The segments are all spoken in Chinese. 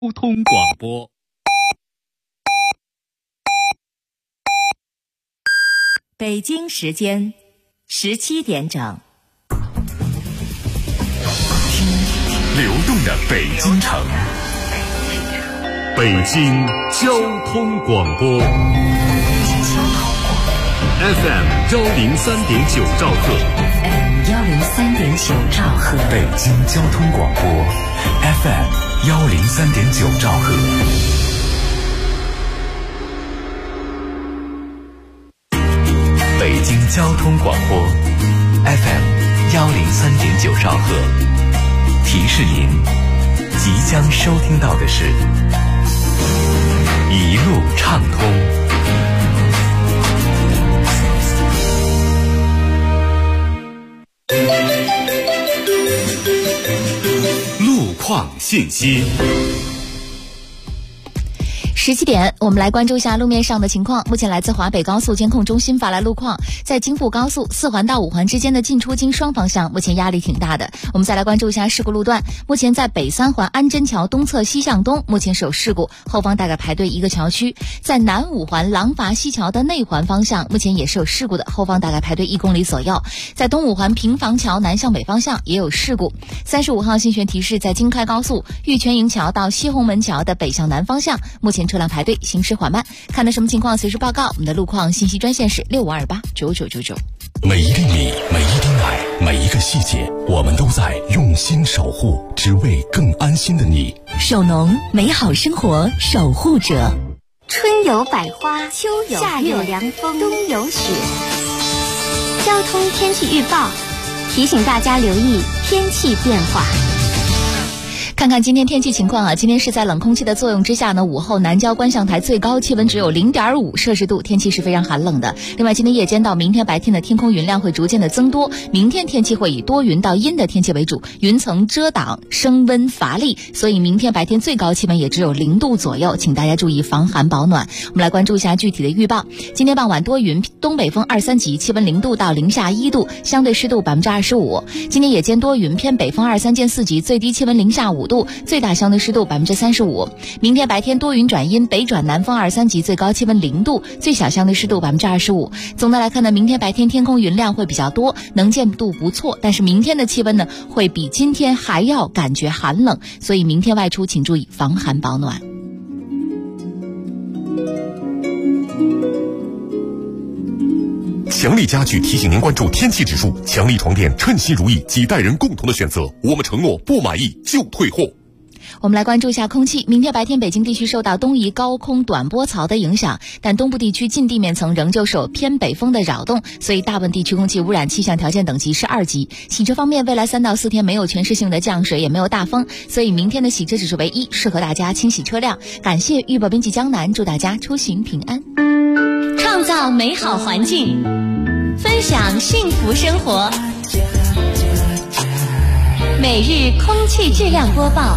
交通广播。 北京时间17点整。 听流动的北京城，北京交通广播 FM 103.9兆赫， 103.9兆赫， 北京交通广播 FM 103.9兆赫。北京交通广播 FM 103.9兆赫，提示您即将收听到的是一路畅通。路况信息。 17点，我们来关注一下路面上的情况。目前来自华北高速监控中心发来路况，在京沪高速4环到5环之间的进出京双方向，目前压力挺大的。我们再来关注一下事故路段。目前在北3环安贞桥东侧西向东，目前是有事故，后方大概排队一个桥区。在南5环廊坊西桥的内环方向，目前也是有事故的，后方大概排队1公里左右。在东5环平房桥南向北方向也有事故。35号信悬提示，在京开高速玉泉营桥到西红门桥的北向南方向，目前车辆排队，行驶缓慢。看到什么情况随时报告，我们的路况信息专线是65289999。 每一粒米，每一滴奶，每一个细节，我们都在用心守护，只为更安心的你。 首农，美好生活守护者。 春有百花，秋有夏有凉风，冬有雪。交通天气预报提醒大家留意天气变化。 看看今天天气情况啊，今天是在冷空气的作用之下呢，午后南郊观象台最高气温只有 0.5 摄氏度，天气是非常寒冷的。另外今天夜间到明天白天的天空云量会逐渐的增多，明天天气会以多云到阴的天气为主，云层遮挡，升温乏力，所以明天白天最高气温也只有0度左右，请大家注意防寒保暖。我们来关注一下具体的预报。今天傍晚多云，东北风2、3级，气温0度到零下1度，相对湿度 25%。今天夜间多云，偏北风2、3、4级，最低气温零下5度，最大相对湿度 35%。 明天白天多云转阴，北转南风2、3级，最高气温0度，最小相对湿度 25%。 总的来看呢，明天白天天空云量会比较多，能见度不错，但是明天的气温呢会比今天还要感觉寒冷，所以明天外出请注意防寒保暖。 强力家具提醒您关注天气指数，强力床垫称心如意，几代人共同的选择，我们承诺不满意就退货。 我们来关注一下空气。明天白天北京地区受到东移高空短波槽的影响，但东部地区近地面层仍旧受偏北风的扰动，所以大部分地区空气污染气象条件等级是2级。洗车方面，未来3到4天没有全市性的降水，也没有大风，所以明天的洗车指数为1，适合大家清洗车辆。感谢预报编辑江南，祝大家出行平安。 创造美好环境，分享幸福生活。每日空气质量播报。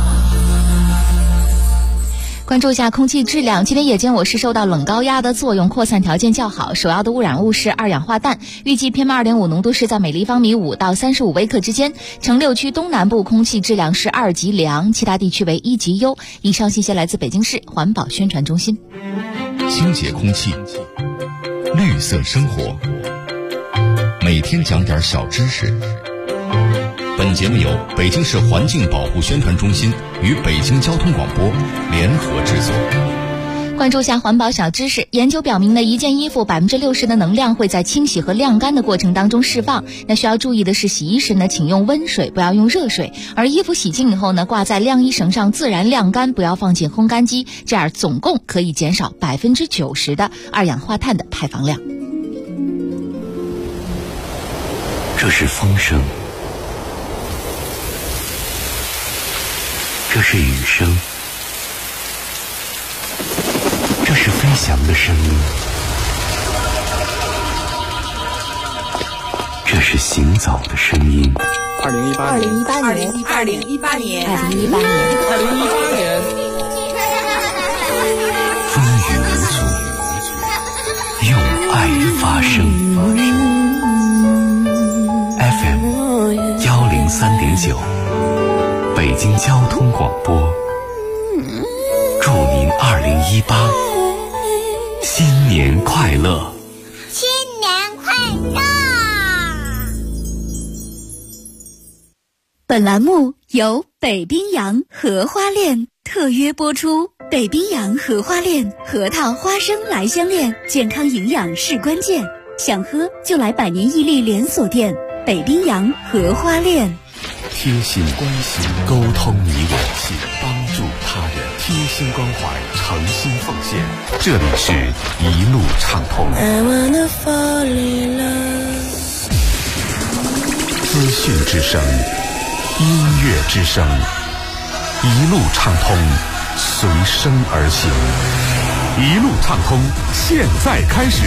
关注一下空气质量，今天夜间我市受到冷高压的作用，扩散条件较好，首要的污染物是二氧化氮，预计 PM2.5 浓度是在每立方米5到35微克之间。城6区东南部空气质量是2级良，其他地区为1级优。以上信息来自北京市环保宣传中心。 清洁空气，绿色生活，每天讲点小知识。本节目由北京市环境保护宣传中心与北京交通广播联合制作。 关注一下环保小知识。研究表明呢，一件衣服 60% 的能量会在清洗和晾干的过程当中释放。那需要注意的是，洗衣时呢，请用温水，不要用热水。而衣服洗净以后呢，挂在晾衣绳上自然晾干，不要放进烘干机，这样总共可以减少 90% 的二氧化碳的排放量。 这是风声，这是雨声，这是飞翔的声音，这是行走的声音。 2018年， 风雨无阻，用爱发声。FM 103.9，北京交通广播。 2018，新年快乐！ 新年快乐！ 本栏目由北冰洋荷花恋特约播出。北冰洋荷花恋，核桃花生来相恋，健康营养是关键。想喝就来百年屹立连锁店北冰洋荷花恋。 贴心关心，沟通你我心，帮助他人，贴心关怀，诚心奉献。这里是一路畅通。资讯之声，音乐之声，一路畅通，随声而行。一路畅通，现在开始。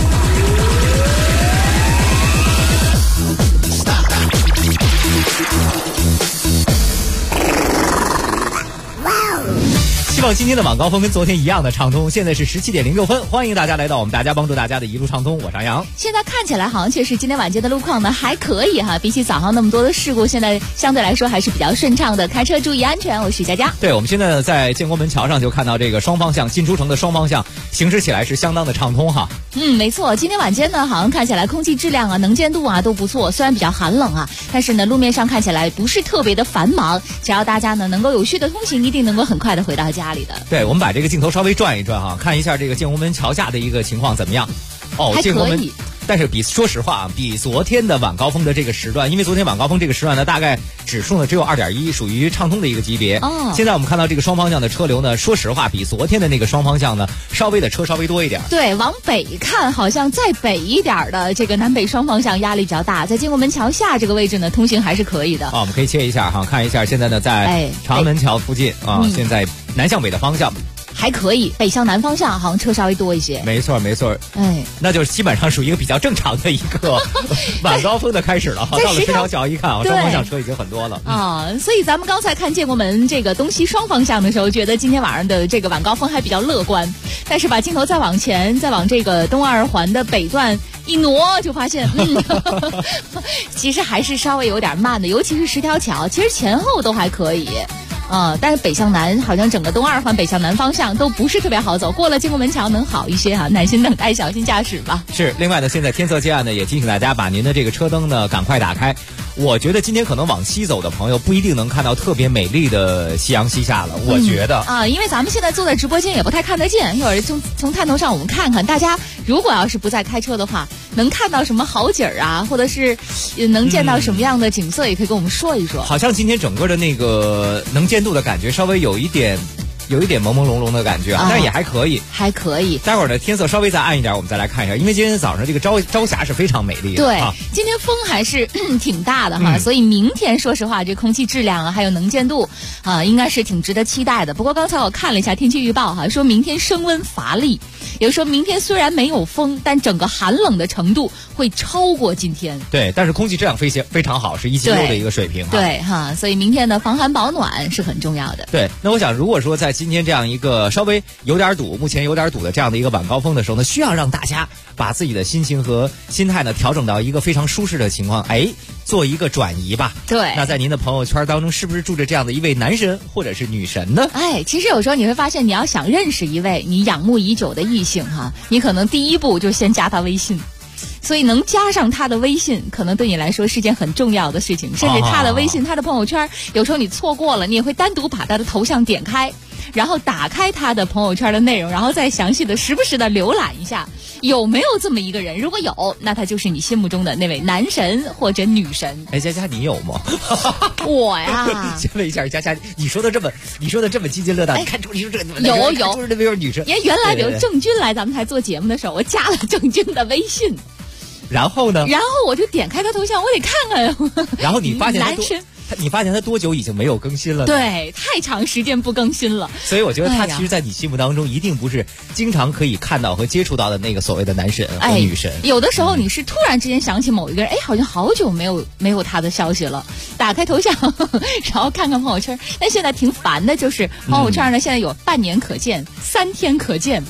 希望今天的晚高峰跟昨天一样的畅通。现在是17点06分，欢迎大家来到我们大家帮助大家的一路畅通，我是杨洋。 现在看起来好像确实今天晚间的路况呢还可以哈，比起早上那么多的事故，现在相对来说还是比较顺畅的。开车注意安全，我是佳佳。 对，我们现在呢在建国门桥上就看到这个双方向进出城的双方向行驶起来是相当的畅通哈。 没错，今天晚间呢好像看起来空气质量啊、能见度啊都不错，虽然比较寒冷啊，但是呢路面上看起来不是特别的繁忙，只要大家呢能够有序的通行，一定能够很快的回到家里的。 对，我们把这个镜头稍微转一转哈，看一下这个建国门桥下的一个情况怎么样。 还建国门可以。 但是说实话啊，比昨天的晚高峰的这个时段，因为昨天晚高峰这个时段呢，大概指数呢只有2.1，属于畅通的一个级别。现在我们看到这个双方向的车流呢，说实话比昨天的那个双方向呢，稍微多一点。 对，往北看，好像再北一点的这个南北双方向压力比较大，在建国门桥下这个位置呢，通行还是可以的。 我们可以切一下哈，看一下现在呢在长安门桥附近现在南向北的方向。 还可以，北向南方向好像车稍微多一些。 没错，那就是基本上属于一个比较正常的一个晚高峰的开始了。到了十条桥一看双方向车已经很多了所以咱们刚才看建国门这个东西双方向的时候，觉得今天晚上的这个晚高峰还比较乐观，但是把镜头再往前，再往这个东二环的北段一挪，就发现其实还是稍微有点慢的，尤其是10条桥，其实前后都还可以。但是北向南好像整个东二环北向南方向都不是特别好走，过了建国门桥能好一些哈，耐心等待，小心驾驶吧。 是，另外呢，现在天色渐暗呢，也提醒大家把您的这个车灯呢赶快打开。我觉得今天可能往西走的朋友不一定能看到特别美丽的夕阳西下了，我觉得因为咱们现在坐在直播间也不太看得见，一会儿从探头上我们看看，大家如果要是不再开车的话，能看到什么好景儿啊，或者是能见到什么样的景色，也可以跟我们说一说。 好像今天整个的那个能见度的感觉稍微有一点朦朦胧胧的感觉但是也还可以。待会儿呢，天色稍微再暗一点，我们再来看一下，因为今天早上这个朝霞是非常美丽的。 对，今天风还是挺大的哈，所以明天说实话，这空气质量还有能见度应该是挺值得期待的。不过刚才我看了一下天气预报哈，说明天升温乏力，也就是说明天虽然没有风，但整个寒冷的程度会超过今天。 对，但是空气质量非常好，是1级6的一个水平对所以明天的防寒保暖是很重要的。 对，那我想如果说在今天这样一个稍微有点堵，目前有点堵的这样的一个晚高峰的时候呢，需要让大家把自己的心情和心态呢调整到一个非常舒适的情况，做一个转移吧。 对， 那在您的朋友圈当中，是不是住着这样的一位男神或者是女神呢？ 其实有时候你会发现，你要想认识一位你仰慕已久的异性你可能第一步就先加他微信。所以能加上他的微信，可能对你来说是件很重要的事情。甚至他的微信、他的朋友圈，有时候你错过了，你也会单独把他的头像点开，然后打开他的朋友圈的内容，然后再详细的时不时的浏览一下，有没有这么一个人。如果有，那他就是你心目中的那位男神或者女神。 佳佳，你有吗？ 我呀， 先问一下佳佳，你说的这么津津乐道，看出你说这个有这边有女生。 原来比如郑钧来咱们台做节目的时候，我加了郑钧的微信。 然后呢？ 然后我就点开他头像，我得看看。 然后你发现他多久已经没有更新了呢？ 对，太长时间不更新了。 所以我觉得他其实在你心目当中一定不是经常可以看到和接触到的那个所谓的男神和女神。 有的时候你是突然之间想起某一个人，好像好久没有他的消息了，打开头像然后看看朋友圈。但现在挺烦的，就是朋友圈呢现在有半年可见、3天可见。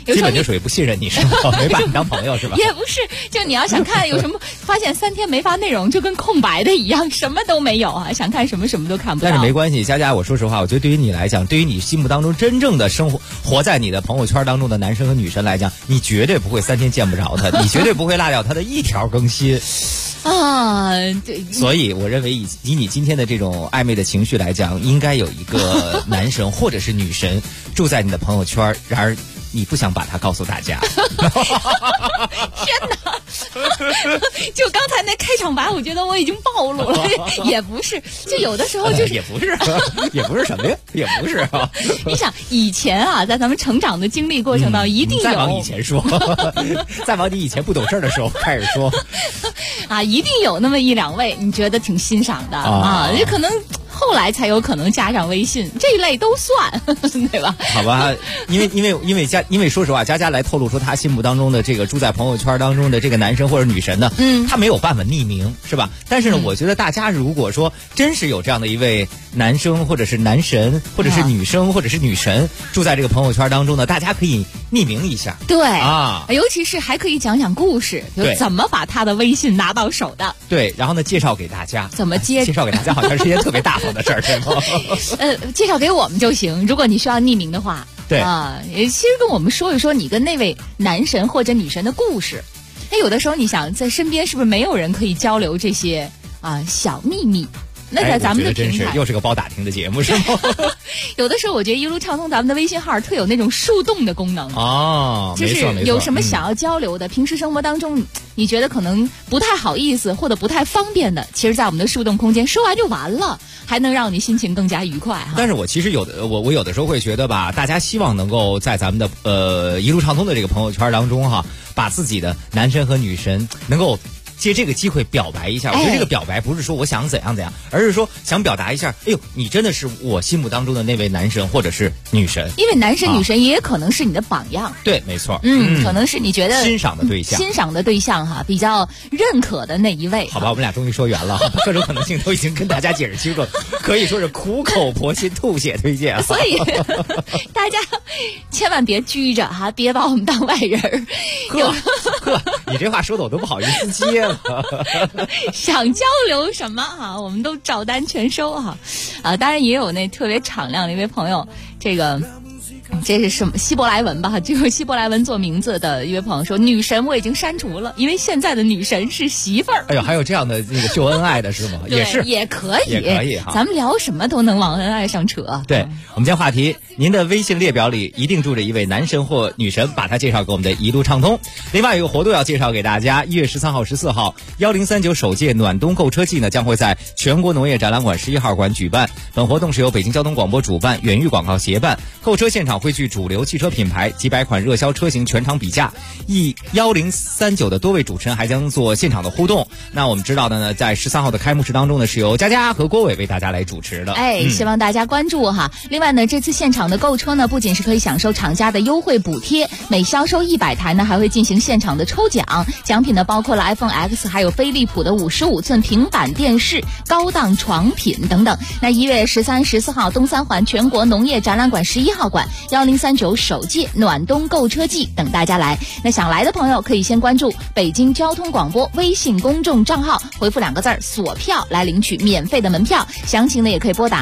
基本就属于不信任你是吧？没把你当朋友是吧？ 也不是，就你要想看有什么，发现3天没发内容，就跟空白的一样，什么都没有啊！想看什么都看不到。 但是没关系，佳佳，我说实话，我觉得对于你来讲，对于你心目当中真正的活在你的朋友圈当中的男生和女神来讲，你绝对不会3天见不着他，你绝对不会落掉他的一条更新。 啊，对， 所以我认为以你今天的这种暧昧的情绪来讲，应该有一个男神或者是女神住在你的朋友圈，然而你不想把它告诉大家。 天哪！就刚才那开场白，我觉得我已经暴露了。也不是，就有的时候就是也不是，也不是什么呀，也不是啊。 你想以前啊，在咱们成长的经历过程当中，一定有。 再往以前说，再往你以前不懂事的时候开始说。 啊，一定有那么1、2位你觉得挺欣赏的啊，也可能。后来才有可能加上微信，这一类都算，对吧？ 好吧，因为说实话，佳佳来透露出她心目当中的这个住在朋友圈当中的这个男神或者女神呢，她没有办法匿名，是吧？但是呢，我觉得大家如果说真是有这样的一位男生或者是男神或者是女生或者是女神住在这个朋友圈当中呢，大家可以匿名一下， 对啊， 尤其是还可以讲讲故事，就怎么把他的微信拿到手的， 对，然后呢介绍给大家， 怎么介绍给大家，好像是一件特别大方的事儿，对吗？ 介绍给我们就行，如果你需要匿名的话， 对啊，其实跟我们说一说你跟那位男神或者女神的故事。有的时候你想在身边是不是没有人可以交流这些小秘密？那在咱们的平台又是个包打听的节目是吗？ 有的时候我觉得一路畅通咱们的微信号特有那种树洞的功能哦， 就是有什么想要交流的，平时生活当中你觉得可能不太好意思或者不太方便的，其实在我们的树洞空间说完就完了，还能让你心情更加愉快哈。 但是我其实我有的时候会觉得吧，大家希望能够在咱们的一路畅通的这个朋友圈当中哈，把自己的男神和女神能够借这个机会表白一下。我觉得这个表白不是说我想怎样怎样，而是说想表达一下，哎呦，你真的是我心目当中的那位男神或者是女神。 因为男神女神也可能是你的榜样。 对，没错。 可能是你觉得欣赏的对象哈，比较认可的那一位。 好吧，我们俩终于说圆了，各种可能性都已经跟大家解释清楚，可以说是苦口婆心吐血推荐。 所以大家千万别拘着哈，别把我们当外人。 呵，你这话说的我都不好意思接了。 想交流什么哈，我们都照单全收哈。当然也有那特别敞亮的一位朋友，这是什么希伯来文吧？这个希伯来文做名字的一位朋友说，女神我已经删除了，因为现在的女神是媳妇儿。 哎呦，还有这样的那个秀恩爱的是吗？ 也可以哈。咱们聊什么都能往恩爱上扯。 对，我们今天话题，您的微信列表里一定住着一位男神或女神，把他介绍给我们的一路畅通。另外有个活动要介绍给大家，1月13号、14号，1039首届暖冬购车季呢将会在全国农业展览馆11号馆举办。本活动是由北京交通广播主办，远域广告协办。购车现场汇聚主流汽车品牌几百款热销车型全场比价，1039的多位主持人还将做现场的互动。那我们知道的呢，在13号的开幕式当中呢，是由佳佳和郭伟为大家来主持的。 希望大家关注哈。另外呢，这次现场的购车呢，不仅是可以享受厂家的优惠补贴，每销售100台呢，还会进行现场的抽奖，奖品呢包括了 iPhone X， 还有飞利浦的55寸平板电视、高档床品等等。那1月13、14号，东三环全国农业展览馆11号馆，1039首届暖冬购车季等大家来。那想来的朋友可以先关注北京交通广播微信公众账号，回复2个字锁票来领取免费的门票。详情呢也可以拨打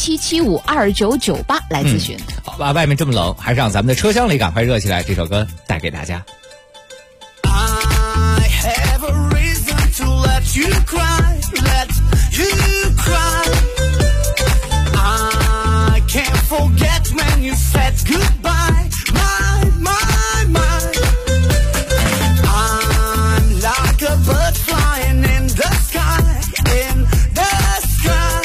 57752998来咨询。 好吧，外面这么冷，还是让咱们的车厢里赶快热起来。这首歌带给大家。I have a reason to let you cry, let you cry. I can't forget when you said goodbye. I'm like a bird flying in the sky, in the sky.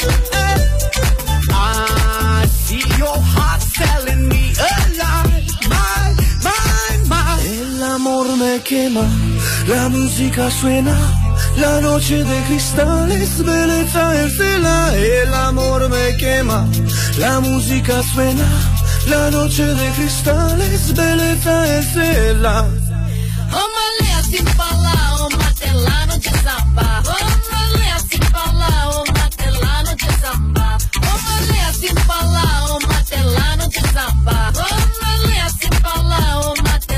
I see your heart telling me a lie, my. El amor me quema, la música suena, la noche de cristales, belleza en cela. El amor me quema, la música suena, la noche de cristales, belleza en cela. Omalea sin falar, o matelá no te samba. Omalea sin falar, o matelá no te samba. Omalea sin falar, o matelá no te samba. Omalea sin falar, o matelá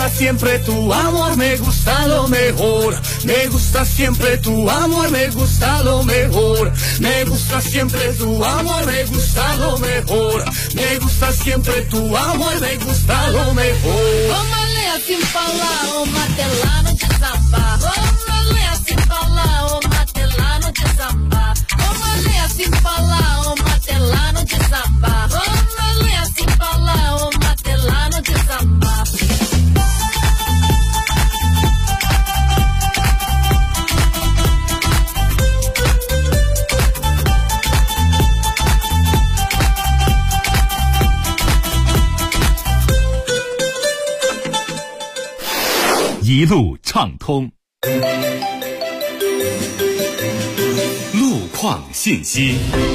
gusta siempre tu amor, me gusta lo mejor. Me gusta siempre tu amor, me gusta lo mejor. Me gusta siempre tu amor, me gusta lo mejor. Me gusta siempre tu amor, me gusta lo mejor. Vamos assim pra lá, o matelano de samba. Vamos assim pra lá, o matelano de samba. Vamos assim pra lá, o matelano de samba. Vamos assim pra lá, o matelano de samba. 一路畅通，路况信息。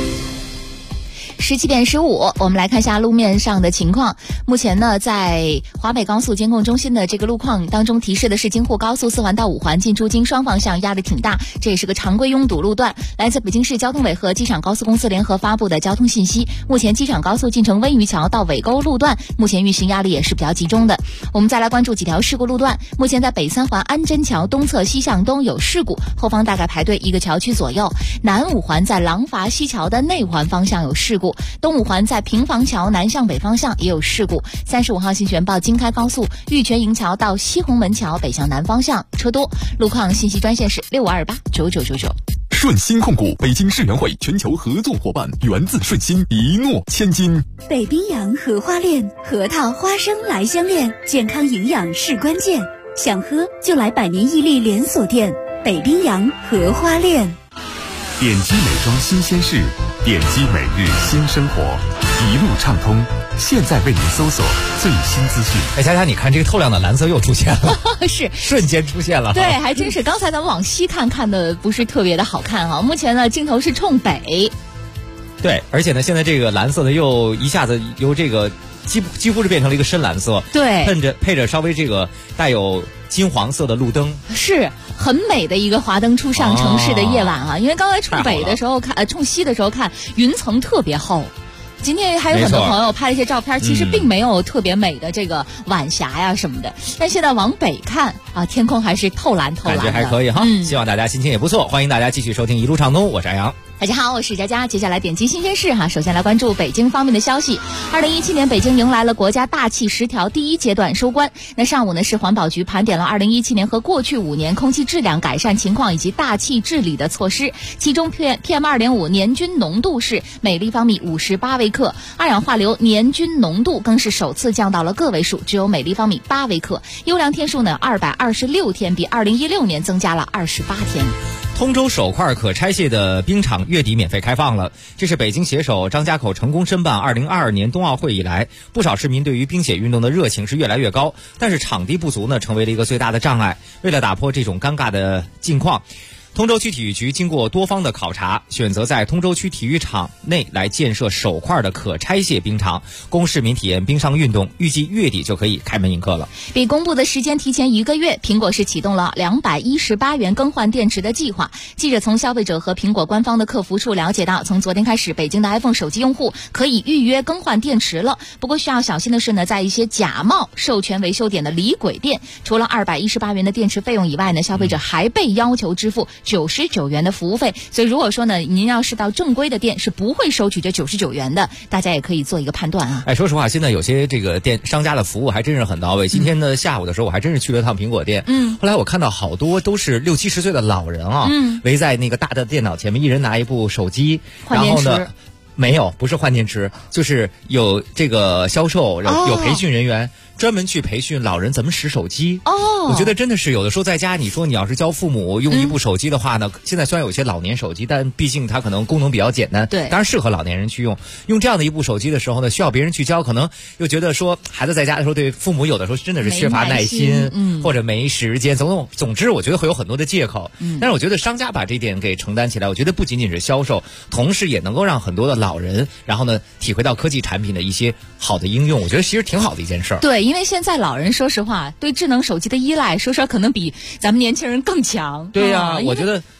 17点15，我们来看一下路面上的情况。目前呢，在华北高速监控中心的这个路况当中提示的是京沪高速4环到5环进出京双方向压力挺大，这也是个常规拥堵路段。来自北京市交通委和机场高速公司联合发布的交通信息，目前机场高速进城温榆桥到尾沟路段目前运行压力也是比较集中的。我们再来关注几条事故路段。目前在北3环安贞桥东侧西向东有事故，后方大概排队1个桥区左右。南5环在廊坊西桥的内环方向有事故，东5环在平房桥南向北方向也有事故。35号信玄报京开高速玉泉营桥到西红门桥北向南方向车多。路况信息专线是65289999。 顺鑫控股北京世园会全球合作伙伴，源自顺鑫，一诺千金。 北冰洋荷花恋，核桃花生来相恋，健康营养是关键。想喝就来百年屹立连锁店北冰洋荷花恋。 点击美妆新鲜事，点击每日新生活，一路畅通。现在为您搜索最新资讯。 哎，佳佳，你看这个透亮的蓝色又出现了， 是瞬间出现了。 对，还真是。刚才咱们往西看的不是特别的好看哈。目前呢，镜头是冲北。 对，而且呢，现在这个蓝色的又一下子由这个几乎是变成了一个深蓝色， 对， 配着稍微这个带有金黄色的路灯， 是很美的一个华灯初上城市的夜晚啊！因为刚才冲北的时候看，冲西的时候看，云层特别厚。今天还有很多朋友拍了一些照片，其实并没有特别美的这个晚霞呀什么的。但现在往北看啊，天空还是透蓝的， 感觉还可以哈。希望大家心情也不错，欢迎大家继续收听一路畅通，我是安阳。 大家好，我是佳佳。接下来点击新鲜事哈，首先来关注北京方面的消息。2017年北京迎来了国家大气10条第1阶段收官。那上午呢，市环保局盘点了2017年和过去5年空气质量改善情况以及大气治理的措施，其中 PM2.5 年均浓度是每立方米58微克，二氧化硫年均浓度更是首次降到了个位数，只有每立方米8微克，优良天数呢226天，比2016年增加了28天。 通州首块可拆卸的冰场月底免费开放了，这是北京携手张家口成功申办2022年冬奥会以来，不少市民对于冰雪运动的热情是越来越高，但是场地不足呢，成为了一个最大的障碍。为了打破这种尴尬的境况，通州区体育局经过多方的考察，选择在通州区体育场内来建设首块的可拆卸冰场，供市民体验冰上运动，预计月底就可以开门迎客了。 比公布的时间提前1个月，苹果是启动了218元更换电池的计划。记者从消费者和苹果官方的客服处了解到，从昨天开始，北京的 iPhone 手机用户可以预约更换电池了。不过需要小心的是呢，在一些假冒授权维修点的离轨店，除了218元的电池费用以外呢，消费者还被要求支付99元的服务费，所以如果说呢，您要是到正规的店是不会收取这99元的，大家也可以做一个判断啊。 哎，说实话，现在有些这个商家的服务还真是很到位。今天的下午的时候，我还真是去了趟苹果店，后来我看到好多都是60、70岁的老人啊，围在那个大的电脑前面，一人拿一部手机，然后呢，没有，不是换电池，就是有这个销售，有培训人员。专门去培训老人怎么使手机我觉得真的是有的时候在家，你说你要是教父母用一部手机的话呢，现在虽然有些老年手机，但毕竟它可能功能比较简单， 对， 当然适合老年人去用。用这样的一部手机的时候呢，需要别人去教，可能又觉得说孩子在家的时候，对父母有的时候真的是缺乏耐心，或者没时间，总之我觉得会有很多的借口。但是我觉得商家把这一点给承担起来，我觉得不仅仅是销售，同时也能够让很多的老人，然后呢体会到科技产品的一些好的应用，我觉得其实挺好的一件事儿。 对，因为现在老人说实话对智能手机的依赖，说实话可能比咱们年轻人更强。 对呀，我觉得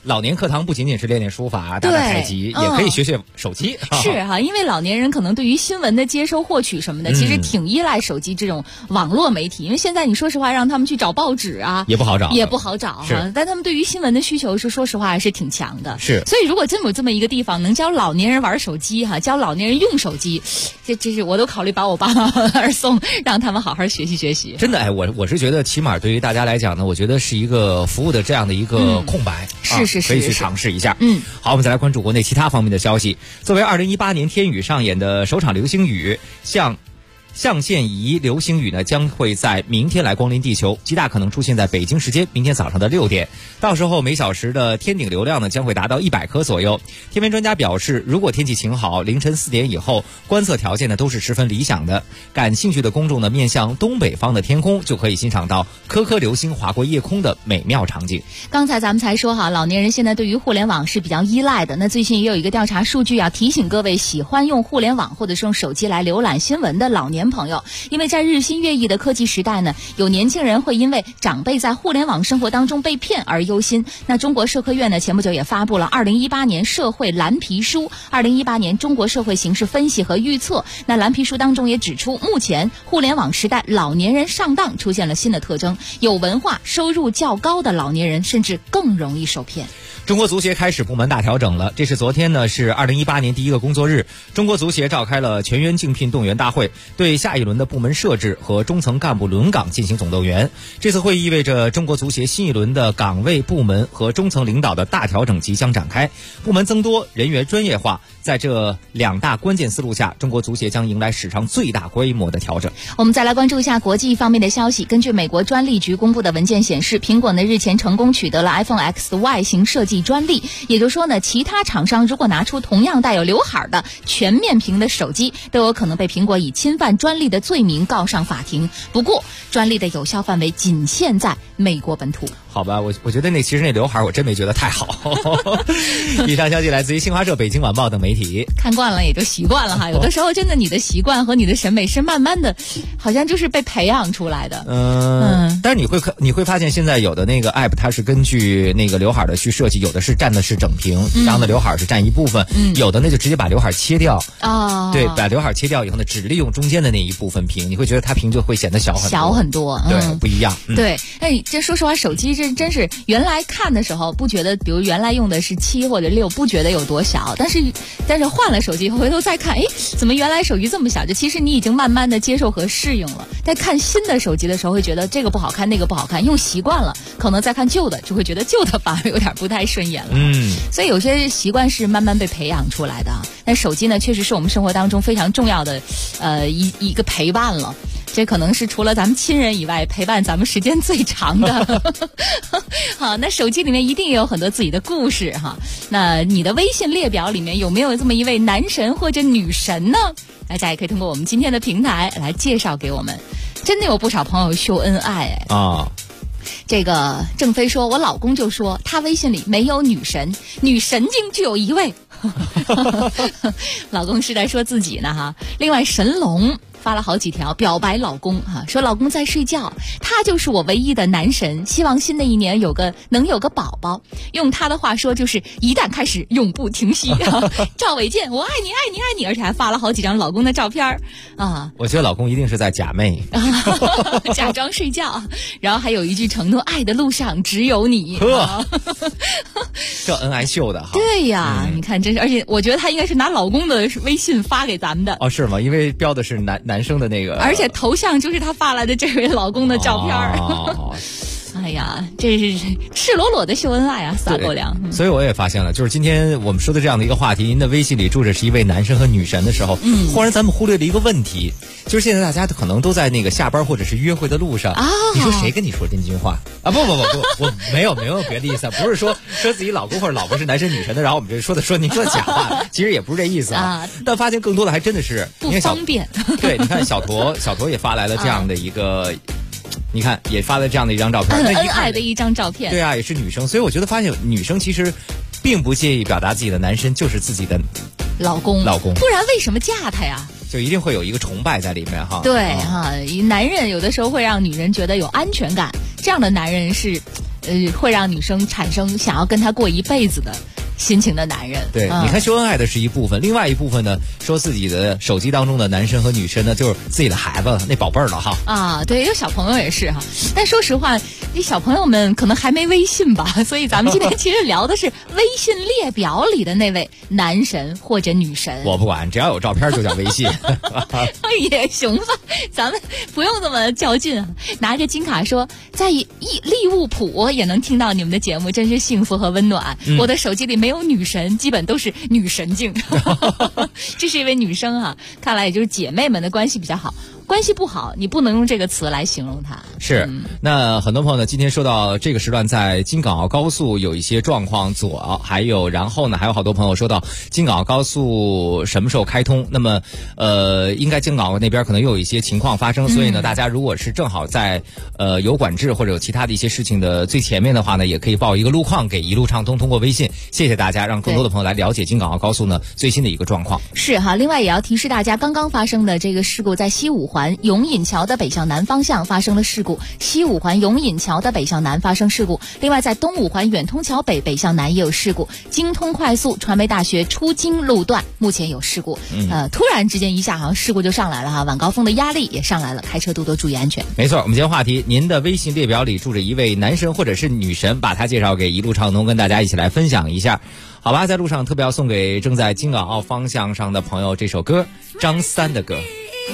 老年课堂不仅仅是练练书法、打打太极，也可以学学手机。 是哈，因为老年人可能对于新闻的接收、获取什么的，其实挺依赖手机这种网络媒体。因为现在你说实话，让他们去找报纸啊， 也不好找， 哈。但他们对于新闻的需求是，说实话还是挺强的。 是， 所以如果真有这么一个地方能教老年人玩手机哈，教老年人用手机，这是我都考虑把我爸妈儿送，让他们好好学习学习。 真的哎，我是觉得起码对于大家来讲呢，我觉得是一个服务的这样的一个空白， 是可以去尝试一下。好，我们再来关注国内其他方面的消息。作为2018年天宇上演的首场流星雨，象限仪流星雨呢将会在明天来光临地球，极大可能出现在北京时间明天早上的6点。到时候每小时的天顶流量呢将会达到100颗左右。天文专家表示，如果天气晴好，凌晨4点以后观测条件呢都是十分理想的。感兴趣的公众呢面向东北方的天空，就可以欣赏到颗颗流星划过夜空的美妙场景。 刚才咱们才说哈，老年人现在对于互联网是比较依赖的。那最近也有一个调查数据啊，提醒各位喜欢用互联网或者是用手机来浏览新闻的老年朋友，因为在日新月异的科技时代呢，有年轻人会因为长辈在互联网生活当中被骗而忧心。那中国社科院呢前不久也发布了2018年社会蓝皮书，2018年中国社会形势分析和预测。那蓝皮书当中也指出，目前互联网时代老年人上当出现了新的特征，有文化收入较高的老年人甚至更容易受骗。 中国足协开始部门大调整了，这是昨天呢是2018年第一个工作日，中国足协召开了全员竞聘动员大会，对下一轮的部门设置和中层干部轮岗进行总动员。这次会议意味着中国足协新一轮的岗位、部门和中层领导的大调整即将展开，部门增多，人员专业化。在这两大关键思路下，中国足协将迎来史上最大规模的调整。 我们再来关注一下国际方面的消息。根据美国专利局公布的文件显示，苹果呢日前成功取得了 iPhone X 的外形设计专利，也就是说呢，其他厂商如果拿出同样带有刘海的全面屏的手机，都有可能被苹果以侵犯专利的罪名告上法庭。不过，专利的有效范围仅限在美国本土。 好吧，我觉得其实那刘海我真没觉得太好。以上消息来自于新华社、北京晚报等媒体。 看惯了也就习惯了哈，有的时候真的你的习惯和你的审美是慢慢的，好像就是被培养出来的。 但是你会发现现在有的那个 app 它是根据那个刘海的去设计，有的是占的是整屏，然后呢刘海是占一部分，有的呢就直接把刘海切掉。对，把刘海切掉以后呢，只利用中间的那一部分屏，你会觉得它屏就会显得小很多。对，不一样。 对，哎，这说实话，手机这真是原来看的时候不觉得，比如原来用的是7或者6，不觉得有多小，但是换了手机回头再看，哎，怎么原来手机这么小？就其实你已经慢慢的接受和适应了。在看新的手机的时候，会觉得这个不好看，那个不好看，用习惯了，可能再看旧的就会觉得旧的反而有点不太顺眼了。所以有些习惯是慢慢被培养出来的。那手机呢，确实是我们生活当中非常重要的一个陪伴了。这可能是除了咱们亲人以外陪伴咱们时间最长的。好，那手机里面一定也有很多自己的故事哈。那你的微信列表里面有没有这么一位男神或者女神呢？大家也可以通过我们今天的平台来介绍给我们。真的有不少朋友秀恩爱这个郑飞说，我老公就说他微信里没有女神，女神经就有一位。老公是在说自己呢哈。另外神龙发了好几条表白老公哈，说老公在睡觉，他就是我唯一的男神，希望新的一年能有个宝宝。用他的话说就是一旦开始永不停息。赵伟健，我爱你爱你爱你，而且还发了好几张老公的照片啊。 我觉得老公一定是在假寐。 假装睡觉，然后还有一句承诺，爱的路上只有你。 这恩爱秀的哈。 对呀，你看真是，而且我觉得他应该是拿老公的微信发给咱们的。 哦，是吗？因为标的是男生的那个， 而且头像就是他发来的这位老公的照片。哎呀，这是赤裸裸的秀恩爱啊，撒狗粮。 所以我也发现了，就是今天我们说的这样的一个话题，您的微信里住着是一位男神和女神的时候，忽然咱们忽略了一个问题，就是现在大家可能都在那个下班或者是约会的路上。你说谁跟你说真心话啊？不，我没有别的意思，不是说自己老公或者老婆是男神女神的，然后我们这说您说的假话，其实也不是这意思啊。但发现更多的还真的是不方便。 对，你看小驼也发来了这样的一个。你看，也发了这样的一张照片， 恩爱的一张照片。 对啊，也是女生，所以我觉得发现女生其实并不介意表达自己的男神就是自己的老公， 不然为什么嫁他呀？ 就一定会有一个崇拜在里面哈。 对哈，男人有的时候会让女人觉得有安全感，这样的男人是会让女生产生想要跟他过一辈子的心情的男人。 对，你看秀恩爱的是一部分，另外一部分呢，说自己的手机当中的男神和女神呢，就是自己的孩子那宝贝儿了哈。 啊，对，有小朋友也是哈。但说实话，这小朋友们可能还没微信吧，所以咱们今天其实聊的是微信列表里的那位男神或者女神。 我不管，只要有照片就叫微信。 也行吧，咱们不用这么较劲啊。拿着金卡说，在利物浦也能听到你们的节目，真是幸福和温暖。我的手机里没有女神，基本都是女神经。这是一位女生啊，看来也就是姐妹们的关系比较好。关系不好，你不能用这个词来形容它。 是，那很多朋友呢，今天说到这个时段在京港澳高速有一些状况，然后呢，还有好多朋友说到京港澳高速什么时候开通？那么，应该京港澳那边可能又有一些情况发生，所以呢，大家如果是正好在有管制或者有其他的一些事情的最前面的话呢，也可以报一个路况给一路畅通，通过微信。谢谢大家，让更多的朋友来了解京港澳高速呢最新的一个状况。 是哈，另外也要提示大家，刚刚发生的这个事故在西五环永引桥的北向南方向发生了事故，西五环永引桥的北向南发生事故。另外在东五环远通桥北向南也有事故，京通快速传媒大学出京路段目前有事故。突然之间一下好像事故就上来了哈，晚高峰的压力也上来了，开车多多注意安全。 没错，我们今天话题，您的微信列表里住着一位男神或者是女神，把他介绍给一路畅通，跟大家一起来分享一下。好吧，在路上特别要送给正在京港澳方向上的朋友这首歌，张三的歌。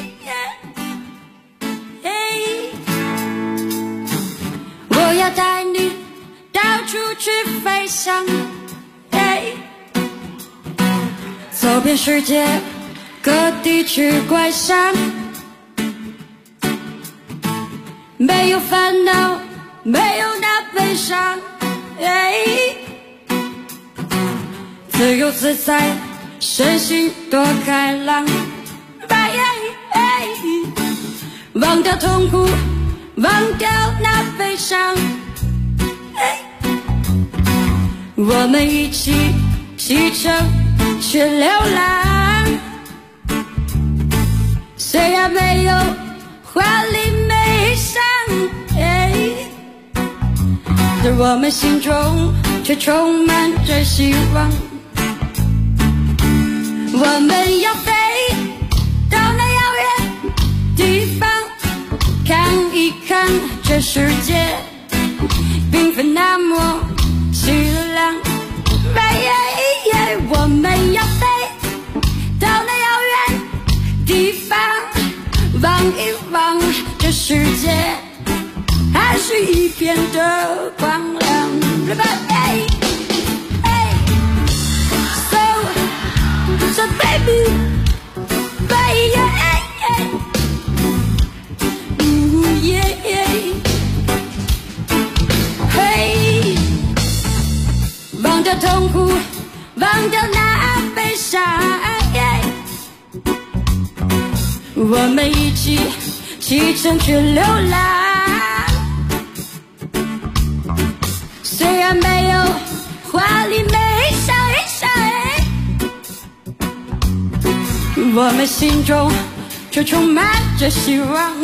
我要带你到处去飞翔，走遍世界各地去观赏，没有烦恼，没有那悲伤，自由自在，身心多开朗，忘掉痛苦，忘掉那悲伤，我们一起启程去流浪。虽然没有华丽美裳，在我们心中却充满着希望。我们要飞到那遥远地方，看一看这世界并非那么凄凉。我们要飞到那遥远地方，望一望这世界还是一片的光亮。So baby, hey, 忘掉痛苦，忘掉那悲伤，我们一起启程去流浪。虽然没有华丽美裳，我们心中却充满着希望。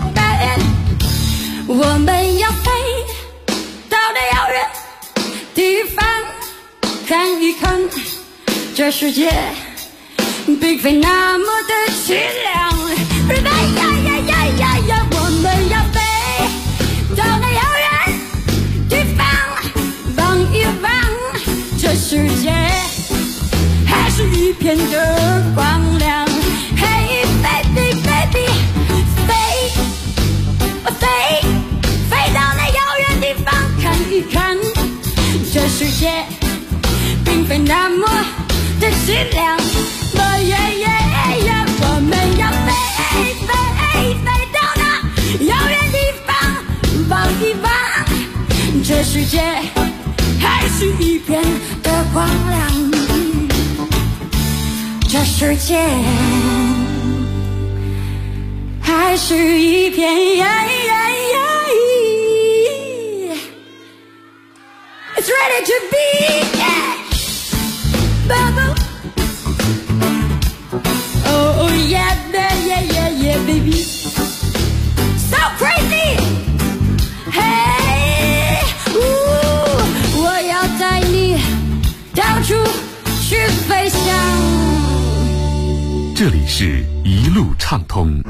我们要飞到那遥远地方，看一看这世界并非那么的凄凉。我们要飞到那遥远地方，望一望这世界还是一片的光亮。Hey baby baby， 飞到那遥远地方，看一看这世界并非那么的凄凉。我们要飞到那遥远地方，望一望这世界还是一片的光亮。这世界还是一片It's ready to be, bubble. Oh yeah, baby. So crazy. Hey, ooh. 是一路畅通。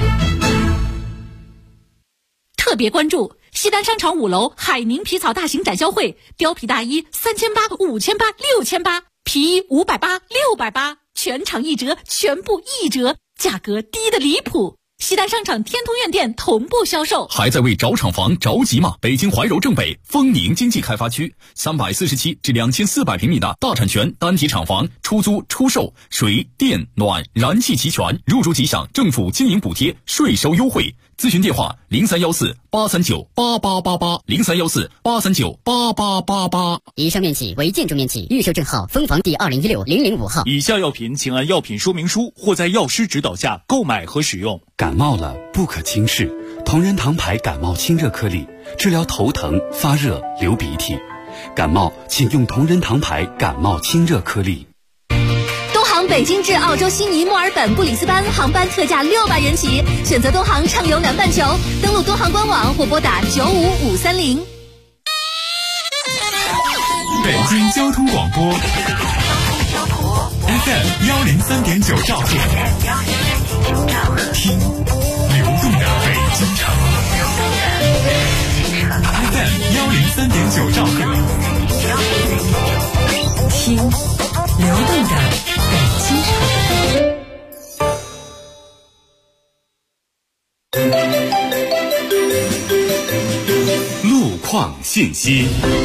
特别关注西单商场5楼海宁皮草大型展销会，貂皮大衣3800、5800、6800，皮衣580、680，全场1折，全部1折，价格低得离谱。西单商场天通苑店同步销售。 还在为找厂房着急吗？北京怀柔正北丰宁经济开发区347至2400平米的大产权单体厂房，出租出售，水电暖燃气齐全，入住即享政府经营补贴，税收优惠。咨询电话0314-839-8888，0314-839-8888。 以上面企为建筑面积，预售证号分房第2016-005号。 以下药品请按药品说明书或在药师指导下购买和使用。 感冒了不可轻视，同仁堂牌感冒清热颗粒，治疗头疼、发热、流鼻涕。感冒请用同仁堂牌感冒清热颗粒。 东航北京至澳洲悉尼、墨尔本、布里斯班航班特价600元起，选择东航畅游南半球，登录东航官网或拨打95530。 北京交通广播 FM 103.9兆赫，听流动的北京城。FM 103.9兆赫，听流动的北京城。 路况信息。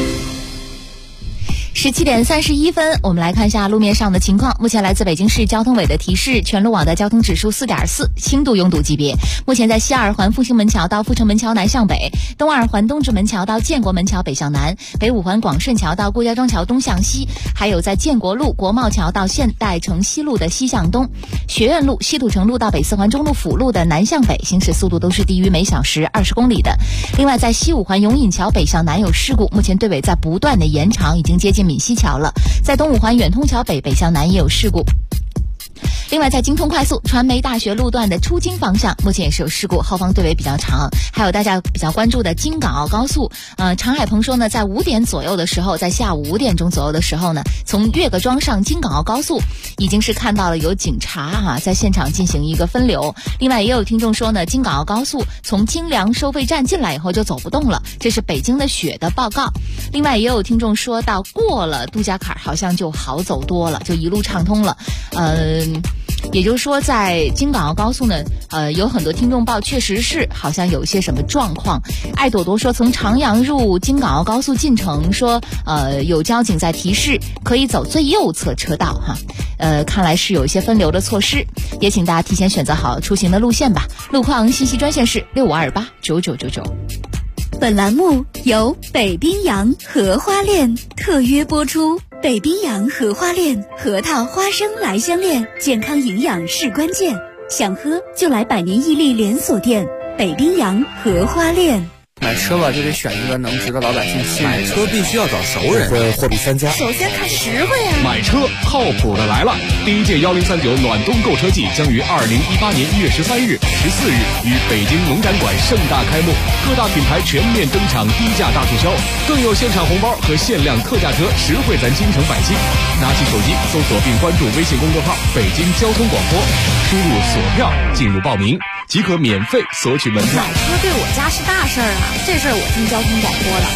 17点31分，我们来看一下路面上的情况。目前来自北京市交通委的提示，全路网的交通指数4.4，轻度拥堵级别。目前在西二环复兴门桥到阜成门桥南向北，东二环东直门桥到建国门桥北向南，北五环广顺桥到顾家庄桥东向西，还有在建国路国贸桥到现代城西路的西向东，学院路西土城路到北四环中路辅路的南向北，行驶速度都是低于每小时20公里的。另外在西五环永隐桥北向南有事故，目前队尾在不断的延长，已经接近闽西桥了。在东五环远通桥北北向南也有事故。另外在京通快速传媒大学路段的出京方向目前也是有事故，后方队尾比较长。还有大家比较关注的京港澳高速，常海鹏说呢，在5点左右的时候，在下午5点钟左右的时候呢，从岳各庄上京港澳高速已经是看到了有警察在现场进行一个分流。另外也有听众说呢，京港澳高速从京良收费站进来以后就走不动了，这是北京的雪的报告。另外也有听众说到过了杜家坎好像就好走多了，就一路畅通了。也就是说在京港澳高速呢，有很多听众报确实是好像有一些什么状况。爱朵朵说从长阳入京港澳高速进城，说有交警在提示可以走最右侧车道看来是有一些分流的措施，也请大家提前选择好出行的路线吧。路况信息专线是65289999。 本栏目由北冰洋荷花恋特约播出。北冰洋荷花恋，核桃花生来相恋，健康营养是关键，想喝就来百年屹立连锁店北冰洋荷花恋。 买车吧，就得选一个能值得老百姓信任。 买车必须要找熟人，货比三家。 首先看实惠啊！ 买车靠谱的来了！第一届1039暖冬购车季将于2018年1月13日、14日于北京农展馆盛大开幕，各大品牌全面登场，低价大促销，更有现场红包和限量特价车，实惠咱京城百姓。拿起手机搜索并关注微信公众号“北京交通广播”，输入锁票进入报名，即可免费索取门票。 买车对我家是大事儿啊，这事儿我听交通广播了。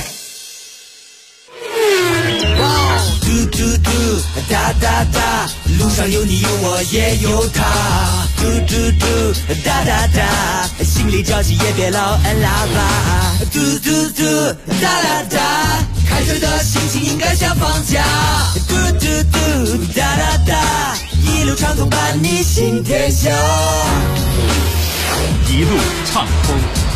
嘟嘟嘟，哒哒哒，路上有你有我也有他。嘟嘟嘟，哒哒哒，心里着急也别老按喇叭。嘟嘟嘟，哒哒哒，开车的心情应该像放假。嘟嘟嘟，哒哒哒，一路畅通伴你行天下。 一路畅通。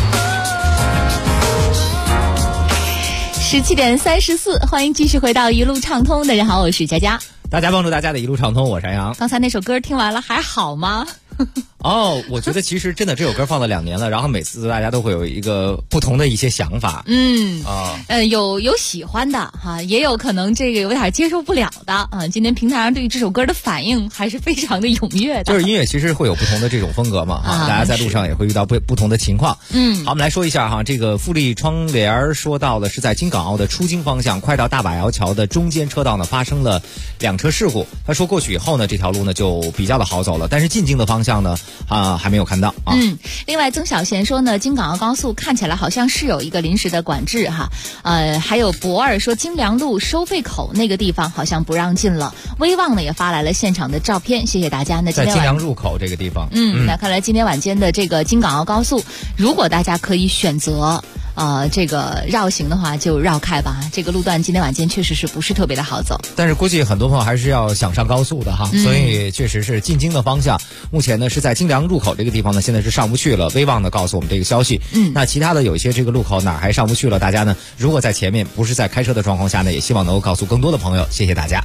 17点34，欢迎继续回到一路畅通。大家好，我是佳佳。 大家帮助大家的一路畅通，我是杨洋。 刚才那首歌听完了还好吗？ 哦，我觉得其实真的这首歌放了2年了，然后每次大家都会有一个不同的一些想法。 有喜欢的哈，也有可能这个有点接受不了的啊。今天平台上对于这首歌的反应还是非常的踊跃的。 就是音乐其实会有不同的这种风格嘛，大家在路上也会遇到不同的情况。好，我们来说一下哈，这个富丽窗帘说到的是在京港澳的出京方向，快到大把窑桥的中间车道呢发生了2车事故。他说过去以后呢，这条路呢就比较的好走了，但是进京的方向呢还没有看到啊。 另外曾小贤说呢，京港澳高速看起来好像是有一个临时的管制哈。还有博二说京良路收费口那个地方好像不让进了。威望呢也发来了现场的照片，谢谢大家。那今天在京良入口这个地方， 那看来今天晚间的这个京港澳高速，如果大家可以选择这个绕行的话就绕开吧，这个路段今天晚间确实是不是特别的好走， 但是估计很多朋友还是要想上高速的哈，所以确实是进京的方向目前呢是在京良入口这个地方呢现在是上不去了，威望呢告诉我们这个消息。那其他的有一些这个路口哪儿还上不去了，大家呢如果在前面不是在开车的状况下呢，也希望能够告诉更多的朋友，谢谢大家。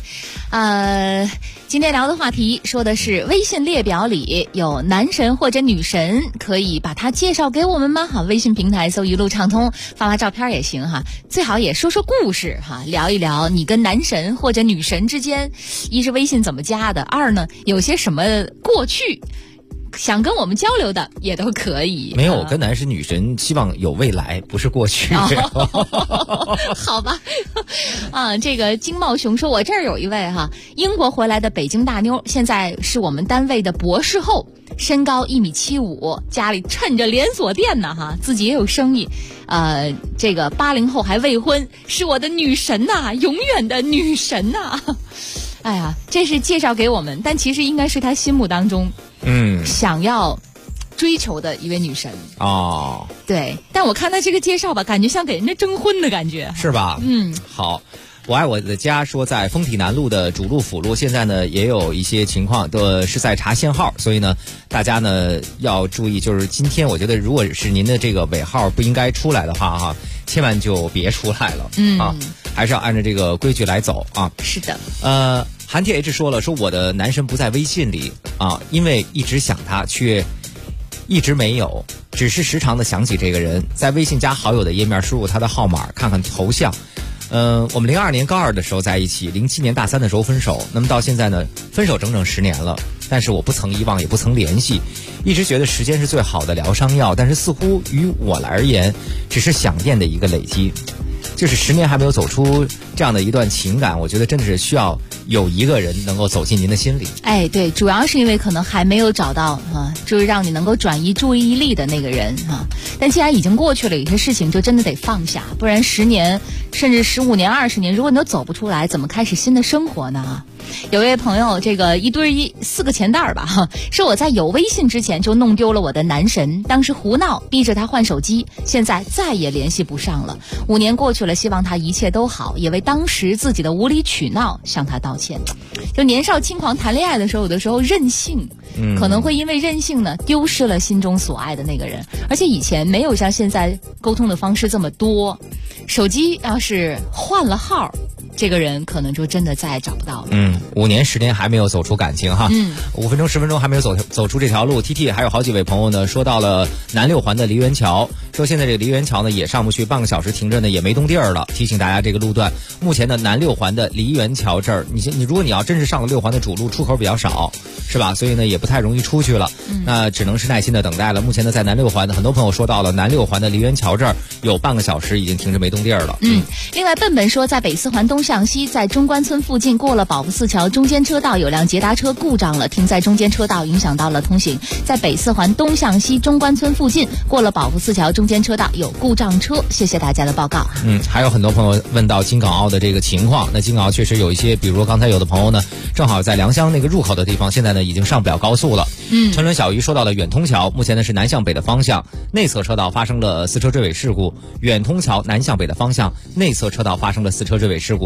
今天聊的话题说的是微信列表里有男神或者女神，可以把他介绍给我们吗？微信平台搜一路畅通，发照片也行哈，最好也说说故事哈，聊一聊你跟男神或者女神之间，一是微信怎么加的，二呢有些什么过去想跟我们交流的也都可以。 没有，我跟男神女神希望有未来，不是过去。 好吧，这个金茂雄说，我这儿有一位英国回来的北京大妞，现在是我们单位的博士后，身高1.75米，家里趁着连锁店呢自己也有生意，这个80后还未婚，是我的女神呐，永远的女神呐。哎呀，这是介绍给我们，但其实应该是他心目当中想要追求的一位女神哦。 对，但我看他这个介绍吧，感觉像给人家征婚的感觉， 是吧？好。我爱我的家说在丰体南路的主路辅路，现在呢也有一些情况是在查限号，所以呢大家呢要注意，就是今天我觉得如果是您的这个尾号不应该出来的话千万就别出来了还是要按照这个规矩来走啊。 是的。 韩 TH 说我的男神不在微信里因为一直想他却一直没有，只是时常的想起这个人，在微信加好友的页面输入他的号码，看看头像。我们02年高2的时候在一起，07年大3的时候分手，那么到现在呢分手整整10年了，但是我不曾遗忘也不曾联系，一直觉得时间是最好的疗伤药，但是似乎于我而言只是想念的一个累积，就是10年还没有走出这样的一段情感，我觉得真的是需要有一个人能够走进您的心里。 对，主要是因为可能还没有找到就是让你能够转移注意力的那个人但既然已经过去了，有些事情就真的得放下，不然10年甚至15年20年，如果你都走不出来，怎么开始新的生活呢？有位朋友这个4个钱袋吧说我在有微信之前就弄丢了我的男神，当时胡闹逼着他换手机，现在再也联系不上了，5年过去了，希望他一切都好，也为当时自己的无理取闹向他道歉。就年少轻狂谈恋爱的时候，有的时候任性可能会因为任性呢丢失了心中所爱的那个人，而且以前没有像现在沟通的方式这么多，手机要是换了号，这个人可能就真的再也找不到了。 5年10年还没有走出感情5分钟10分钟还没有走出这条路。 TT 还有好几位朋友呢说到了南6环的梨园桥，说现在这个梨园桥呢也上不去，半个小时停着呢也没动地儿了，提醒大家这个路段目前的南6环的梨园桥这儿，你如果你要真是上了6环的主路，出口比较少是吧，所以呢也不太容易出去了，那只能是耐心的等待了。目前呢在南6环的很多朋友说到了南6环的梨园桥这儿有半个小时已经停着没动地儿了。 另外笨笨说在北4环东向西，在中关村附近过了保福寺桥中间车道有辆捷达车故障了，停在中间车道影响到了通行，在北4环东向西中关村附近过了保福寺桥中间车道有故障车，谢谢大家的报告。 还有很多朋友问到京港澳的这个情况，那京港澳确实有一些，比如刚才有的朋友呢正好在良乡那个入口的地方，现在呢已经上不了高速了。陈伦小鱼说到了远通桥，目前呢是南向北的方向内侧车道发生了4车追尾事故，远通桥南向北的方向内侧车道发生了4车追尾事故，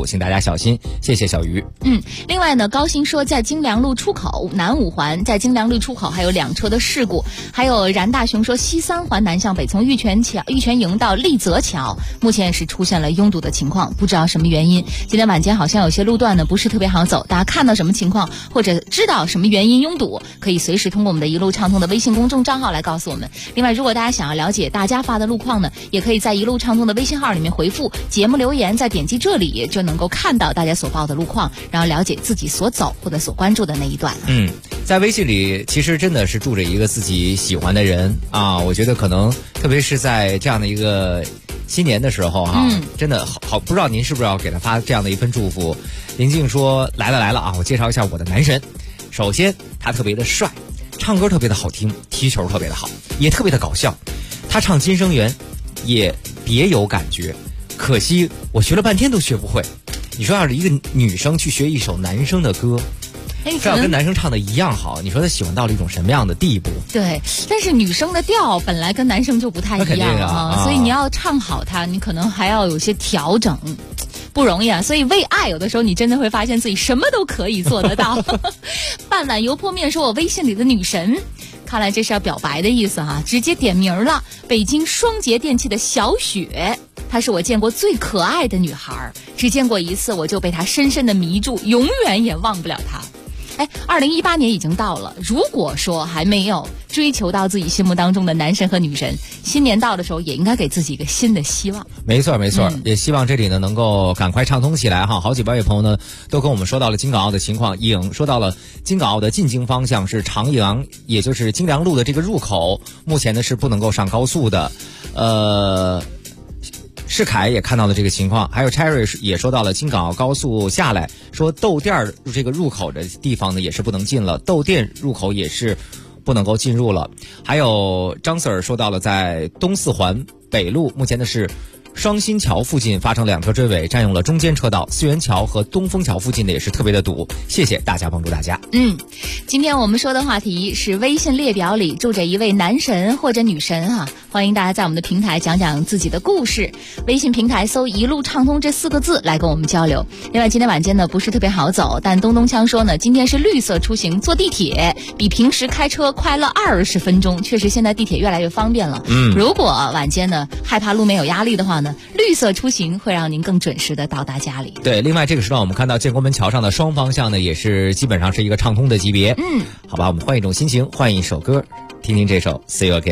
请大家小心。谢谢小鱼。 另外呢，高鑫说在京良路出口南五环，在京良路出口还有2车的事故。还有冉大雄说西3环南向北从玉泉营到丽泽桥，目前也是出现了拥堵的情况，不知道什么原因。今天晚间好像有些路段呢不是特别好走，大家看到什么情况或者知道什么原因拥堵，可以随时通过我们的一路畅通的微信公众账号来告诉我们。另外，如果大家想要了解大家发的路况呢，也可以在一路畅通的微信号里面回复节目留言，再点击这里就能够看到大家所报的路况，然后了解自己所走或者所关注的那一段。 在微信里其实真的是住着一个自己喜欢的人啊，我觉得可能特别是在这样的一个新年的时候真的好，不知道您是不是要给他发这样的一份祝福。林静说来了啊，我介绍一下我的男神。首先他特别的帅，唱歌特别的好听，踢球特别的好，也特别的搞笑。他唱《金生缘》也别有感觉，可惜我学了半天都学不会。你说要是一个女生去学一首男生的歌，这要跟男生唱的一样好，你说他喜欢到了一种什么样的地步？ 对，但是女生的调本来跟男生就不太一样所以你要唱好它，你可能还要有些调整，不容易啊。所以为爱，有的时候你真的会发现自己什么都可以做得到。半碗油泼面说我微信里的女神，看来这是要表白的意思直接点名了。北京双节电器的小雪，她是我见过最可爱的女孩，只见过一次我就被她深深的迷住，永远也忘不了她。2018年已经到了，如果说还没有追求到自己心目当中的男神和女神，新年到的时候也应该给自己一个新的希望。 没错，也希望这里呢能够赶快畅通起来好几位朋友呢都跟我们说到了京港澳的情况。颖说到了京港澳的进京方向是长阳，也就是京良路的这个入口，目前呢是不能够上高速的。世凯也看到了这个情况，还有 Cherry 也说到了京港澳高速下来，说窦店这个入口的地方呢也是不能进了，窦店入口也是不能够进入了。还有张 Sir 说到了在东四环北路，目前的是双新桥附近发生2车追尾，占用了中间车道，四元桥和东风桥附近的也是特别的堵。谢谢大家，帮助大家。 今天我们说的话题是微信列表里住着一位男神或者女神欢迎大家在我们的平台讲讲自己的故事，微信平台搜一路畅通这4个字来跟我们交流。另外今天晚间呢不是特别好走，但东东锵说呢今天是绿色出行，坐地铁比平时开车快了20分钟，确实现在地铁越来越方便了。如果晚间呢害怕路面有压力的话呢，绿色出行会让您更准时的到达家里。 对，另外这个时段我们看到建国门桥上的双方向呢也是基本上是一个畅通的级别。好吧，我们换一种心情，换一首歌，听听这首 See You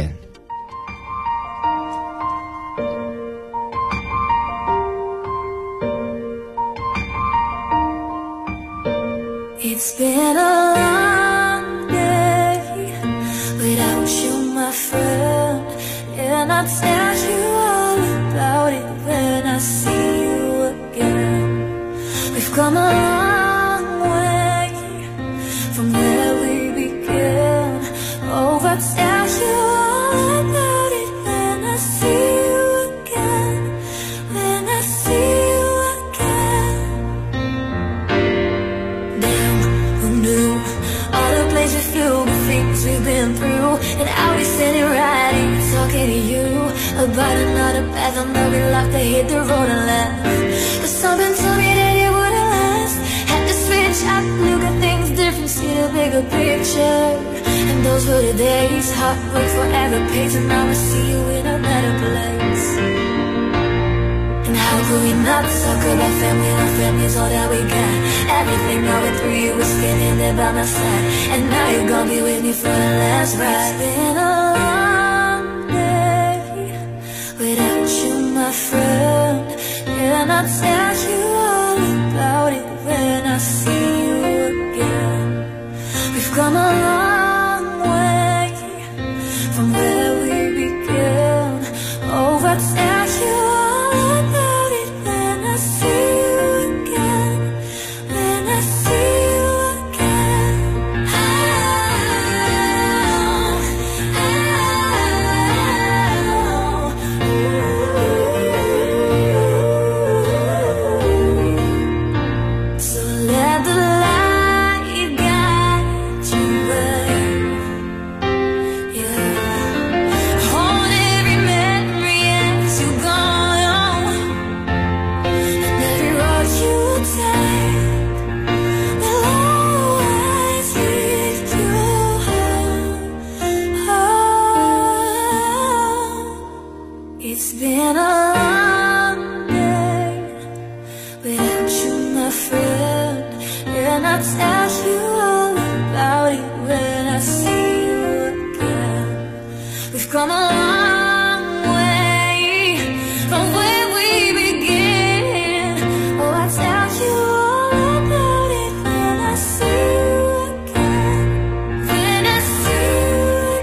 Again。It's been a long day without you, my friend, and I'll tell you all about it when I see you again. We've come a long way from where we began. Oh, I'll tell you all about it when I see you again, when I see you again. Damn, who knew all the places filled with things we've been through, and I'll be sitting right here talking to you about another path I'll never like to hit the road and laugh. But something told me that it wouldn't last. Had to switch up, look at things different, see the bigger picture. And those were the days, hard work forever pays, and now I see you in a better place. And how could we not talk about family? Our family's all that we got. Everything I went through, you were standing there by my side, and now you're gonna be with me for the last ride. It's been a long day without you, my friend, and I'll tell you all about it when I see you again. We've come a long way from where we began. Oh, I'll tell you all about it when I see you again, when I see you again. come a long way from where we begin. Oh, I tell you all about it when I see you again. When I see you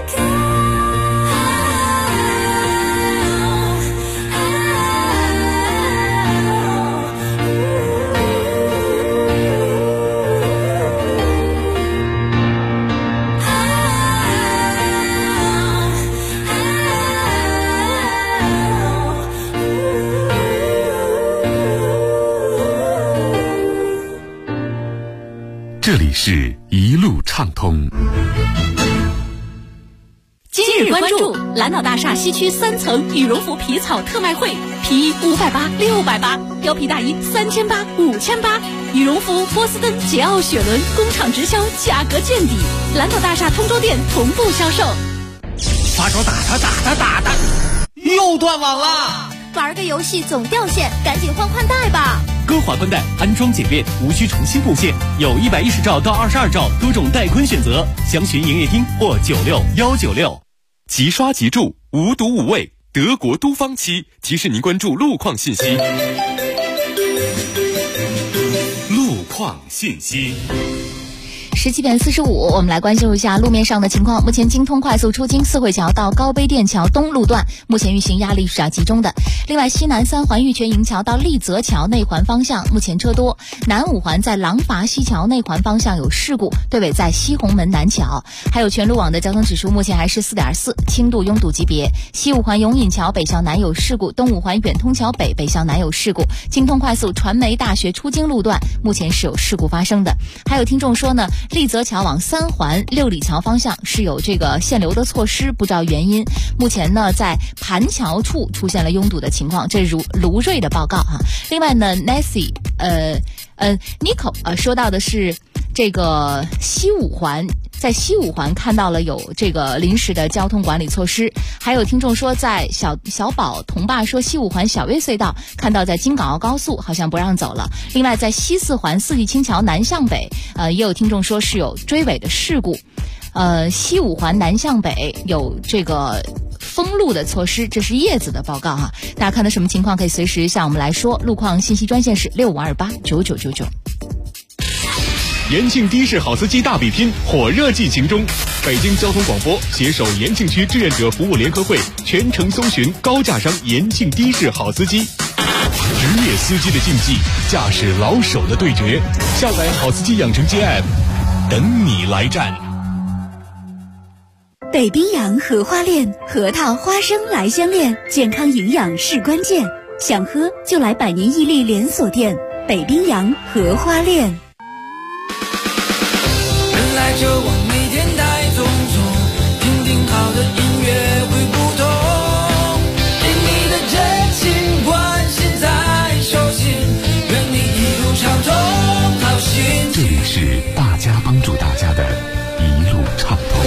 这里是一路畅通。 今日关注蓝岛大厦西区3层羽绒服皮草特卖会，皮衣580、680，貂皮大衣3800、5800，羽绒服波司登、捷奥雪伦工厂直销，价格见底。蓝岛大厦通州店同步销售。 发烧打，又断网了。 玩个游戏总掉线，赶紧换代吧。 歌华宽带安装简便，无需重新布线，有110兆到22兆多种带宽选择，详询营业厅或96196。 即刷即住，无毒无味，德国都方漆提示您关注路况信息。路况信息。 17点45，我们来关注一下路面上的情况。目前京通快速出京四惠桥到高碑店桥东路段，目前运行压力是较集中的。另外，西南3环玉泉营桥到丽泽桥内环方向目前车多。南5环在廊坊西桥内环方向有事故，对尾在西红门南桥。还有全路网的交通指数目前还是4.4，轻度拥堵级别。西5环永隐桥北向南有事故，东5环远通桥北北向南有事故。京通快速传媒大学出京路段目前是有事故发生的。还有听众说呢，丽泽桥往3环六里桥方向是有这个限流的措施，不知道原因。目前呢，在盘桥处出现了拥堵的情况，这是卢瑞的报告哈。另外呢 ，Nancy Nico 说到的是这个西5环。在西5环看到了有这个临时的交通管理措施，还有听众说在小宝同爸说西5环小岳隧道看到在京港澳高速好像不让走了。另外在西4环四季青桥南向北，也有听众说是有追尾的事故。西5环南向北有这个封路的措施，这是叶子的报告哈。大家看到什么情况可以随时向我们来说。路况信息专线是65289999。 延庆的士好司机大比拼火热进行中，北京交通广播携手延庆区志愿者服务联合会全程搜寻高价商延庆的士好司机，职业司机的竞技，驾驶老手的对决。下载好司机养成记 App， 等你来战。 北冰洋荷花恋，核桃花生来相恋，健康营养是关键。想喝就来百年屹立连锁店北冰洋荷花恋。 人来就往，每天带种种，听听好的音乐会不同。给你的真情关心在手心，愿你一路畅通，好心情。 这里是大家帮助大家的一路畅通。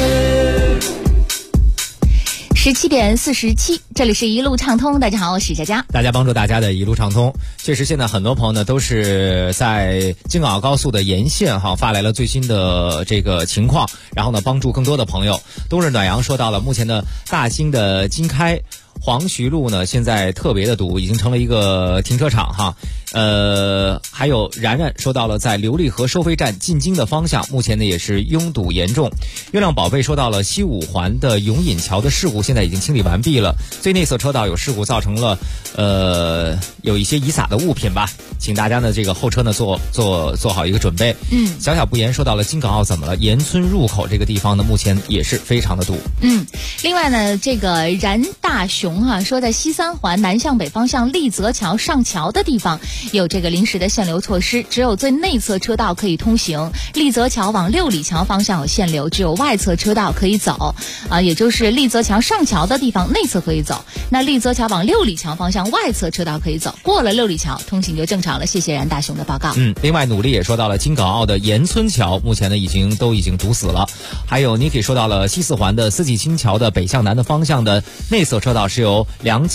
17点47，这里是一路畅通。大家好，我是佳佳。 大家帮助大家的一路畅通。确实，现在很多朋友呢都是在京港澳高速的沿线发来了最新的这个情况，然后呢帮助更多的朋友。冬日暖阳说到了目前的大兴的经开黄徐路呢，现在特别的堵，已经成了一个停车场哈。还有然然说到了在琉璃河收费站进京的方向，目前呢也是拥堵严重。月亮宝贝说到了西5环的永隐桥的事故现在已经清理完毕了，最内侧车道有事故，造成了有一些遗撒的物品吧，请大家呢这个后车呢做好一个准备。小小不言说到了京港澳怎么了，盐村入口这个地方呢目前也是非常的堵。 另外呢，这个然大雄说在西3环南向北方向丽泽桥上桥的地方有这个临时的限流措施，只有最内侧车道可以通行。丽泽桥往六里桥方向有限流，只有外侧车道可以走也就是丽泽桥上桥的地方内侧可以走，那丽泽桥往六里桥方向外侧车道可以走，过了六里桥通行就正常了。谢谢然大雄的报告。 另外努力也说到了京港澳的盐村桥目前呢已经堵死了。还有Niki说到了西4环的四季青桥的北向南的方向的内侧车道是由两起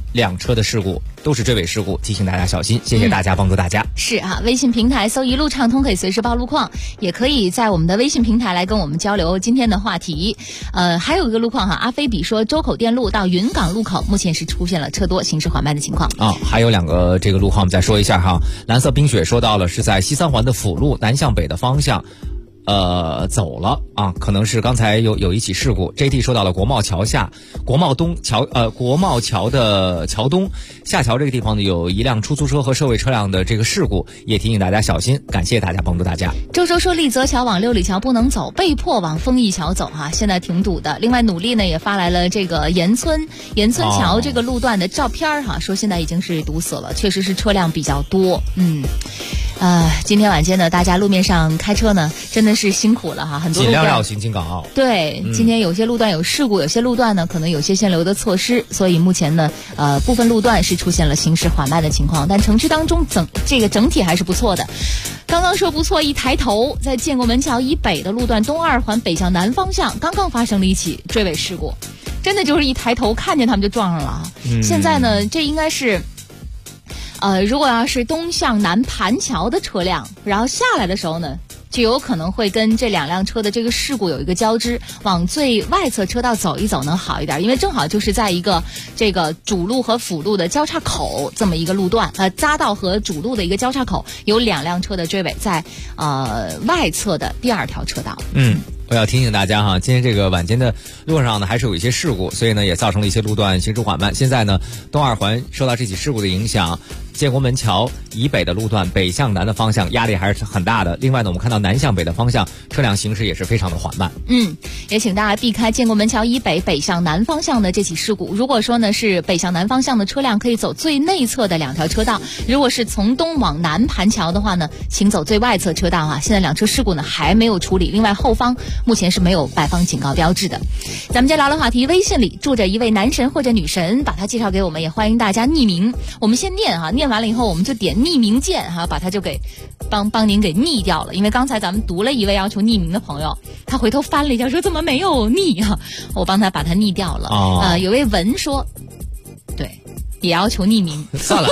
辆车的事故，都是追尾事故，提醒大家小心。谢谢大家，帮助大家。 是啊，微信平台搜一路畅通可以随时报路况，也可以在我们的微信平台来跟我们交流今天的话题。还有一个路况哈，阿飞比说周口店路到云港路口目前是出现了车多行驶缓慢的情况啊。还有2个这个路况我们再说一下哈。蓝色冰雪说到了是在西三环的辅路南向北的方向。走了啊，可能是刚才有一起事故。JT 说到了国贸桥下、国贸桥的桥东下桥这个地方呢，有一辆出租车和社会车辆的这个事故，也提醒大家小心。感谢大家，帮助大家。 周周说丽泽桥往六里桥不能走，被迫往丰益桥走哈，现在挺堵的。另外努力呢也发来了这个岩村桥这个路段的照片哈，说现在已经是堵死了，确实是车辆比较多。今天晚间呢，大家路面上开车呢，真的是辛苦了哈，很多尽量要行经港澳。 对，今天有些路段有事故，有些路段呢可能有些限流的措施，所以目前呢，部分路段是出现了行驶缓慢的情况，但城区当中整体还是不错的。刚刚说不错，一抬头，在建国门桥以北的路段东2环北向南方向，刚刚发生了一起追尾事故，真的就是一抬头看见他们就撞上了。现在呢，这应该是。如果要是东向南盘桥的车辆，然后下来的时候呢，就有可能会跟这2辆车的这个事故有一个交织，往最外侧车道走一走能好一点，因为正好就是在一个这个主路和辅路的交叉口这么一个路段，匝道和主路的一个交叉口有2辆车的追尾，在外侧的第2条车道。 我要提醒大家哈，今天这个晚间的路上呢，还是有一些事故，所以呢也造成了一些路段行驶缓慢。现在呢，东2环受到这起事故的影响，建国门桥以北的路段北向南的方向压力还是很大的。另外呢，我们看到南向北的方向车辆行驶也是非常的缓慢。 也请大家避开建国门桥以北北向南方向的这起事故。如果说呢是北向南方向的车辆，可以走最内侧的2条车道；如果是从东往南盘桥的话呢，请走最外侧车道啊。现在2车事故呢还没有处理，另外后方目前是没有摆放警告标志的。咱们接聊的话题，微信里住着一位男神或者女神，把他介绍给我们，也欢迎大家匿名。我们先念哈，念完了以后我们就点匿名键哈，把他就给帮您给匿掉了。因为刚才咱们读了一位要求匿名的朋友，他回头翻了一下说怎么没有匿啊，我帮他把他匿掉了。有位文说，对，也要求匿名。 算了。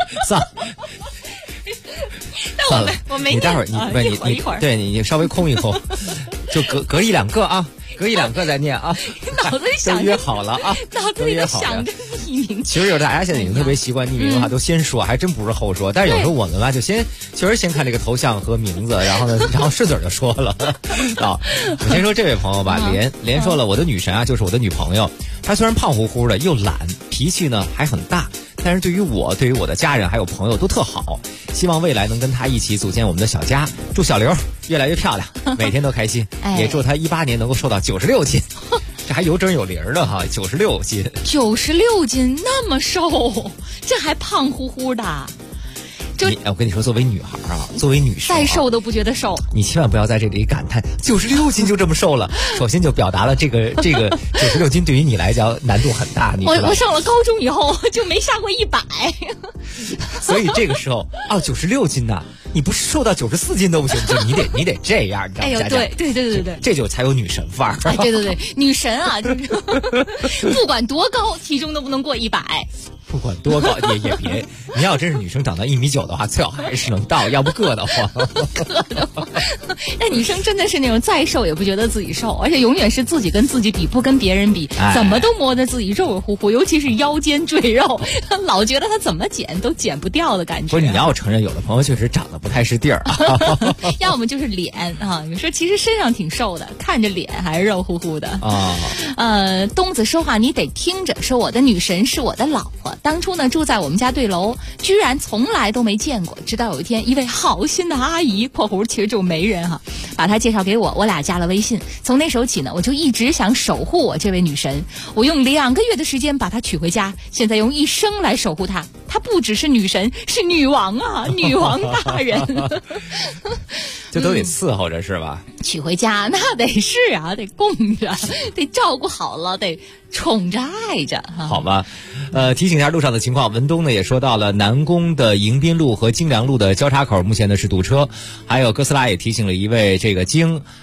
但我没念。 你待会儿一会儿， 对你稍微空一空，就隔1-2个啊，隔1-2个再念啊。 脑子里想都约好了啊， 脑子里想着匿名。 其实有大家现在已经特别习惯匿名的话，都先说，还真不是后说。但是有时候我们吧，就确实先看这个头像和名字，然后顺嘴就说了啊。我先说这位朋友吧，连说了，我的女神啊，就是我的女朋友。她虽然胖乎乎的，又懒，脾气呢还很大。但是对于我的家人还有朋友都特好，希望未来能跟他一起组建我们的小家。祝小刘越来越漂亮，每天都开心，也祝他18年能够瘦到96斤，这还有整有零的哈，96斤 ，96斤那么瘦，这还胖乎乎的。 我跟你说，作为女孩啊，作为女生， 再瘦都不觉得瘦。 你千万不要在这里感叹96斤就这么瘦了。首先就表达了这个96斤对于你来讲难度很大。 我上了高中以后就没下过100， 所以这个时候96斤呐，你不是瘦到94斤都不行，你得这样，你知道吗？ 哎呦，对， 这就才有女神范儿。 哎，对，女神啊，就是不管多高，体重都不能过100。 不管多高也别，你要真是女生长到1.9米的话，最好还是能到，要不硌得慌。 那女生真的是那种再瘦也不觉得自己瘦，而且永远是自己跟自己比，不跟别人比，怎么都摸着自己肉乎乎，尤其是腰间赘肉，老觉得她怎么减都减不掉的感觉。 不是，你要承认，有的朋友确实长得不太是地儿， 要么就是脸啊，有时候其实身上挺瘦的，看着脸还是肉乎乎的啊。 东子说话你得听着，说我的女神是我的老婆。当初呢住在我们家对楼，居然从来都没见过，直到有一天一位好心的阿姨（括弧其实就媒人哈）把她介绍给我，我俩加了微信。从那时候起呢，我就一直想守护我这位女神，我用2个月的时间把她娶回家，现在用一生来守护她。她不只是女神，是女王啊，女王大人。 这都得伺候着是吧？ 娶回家那得是啊，得供着，得照顾好了，得宠着爱着。 好吧，提醒一下路上的情况。文东呢也说到了南宫的迎宾路和京良路的交叉口，目前呢是堵车。还有哥斯拉也提醒了一位这个京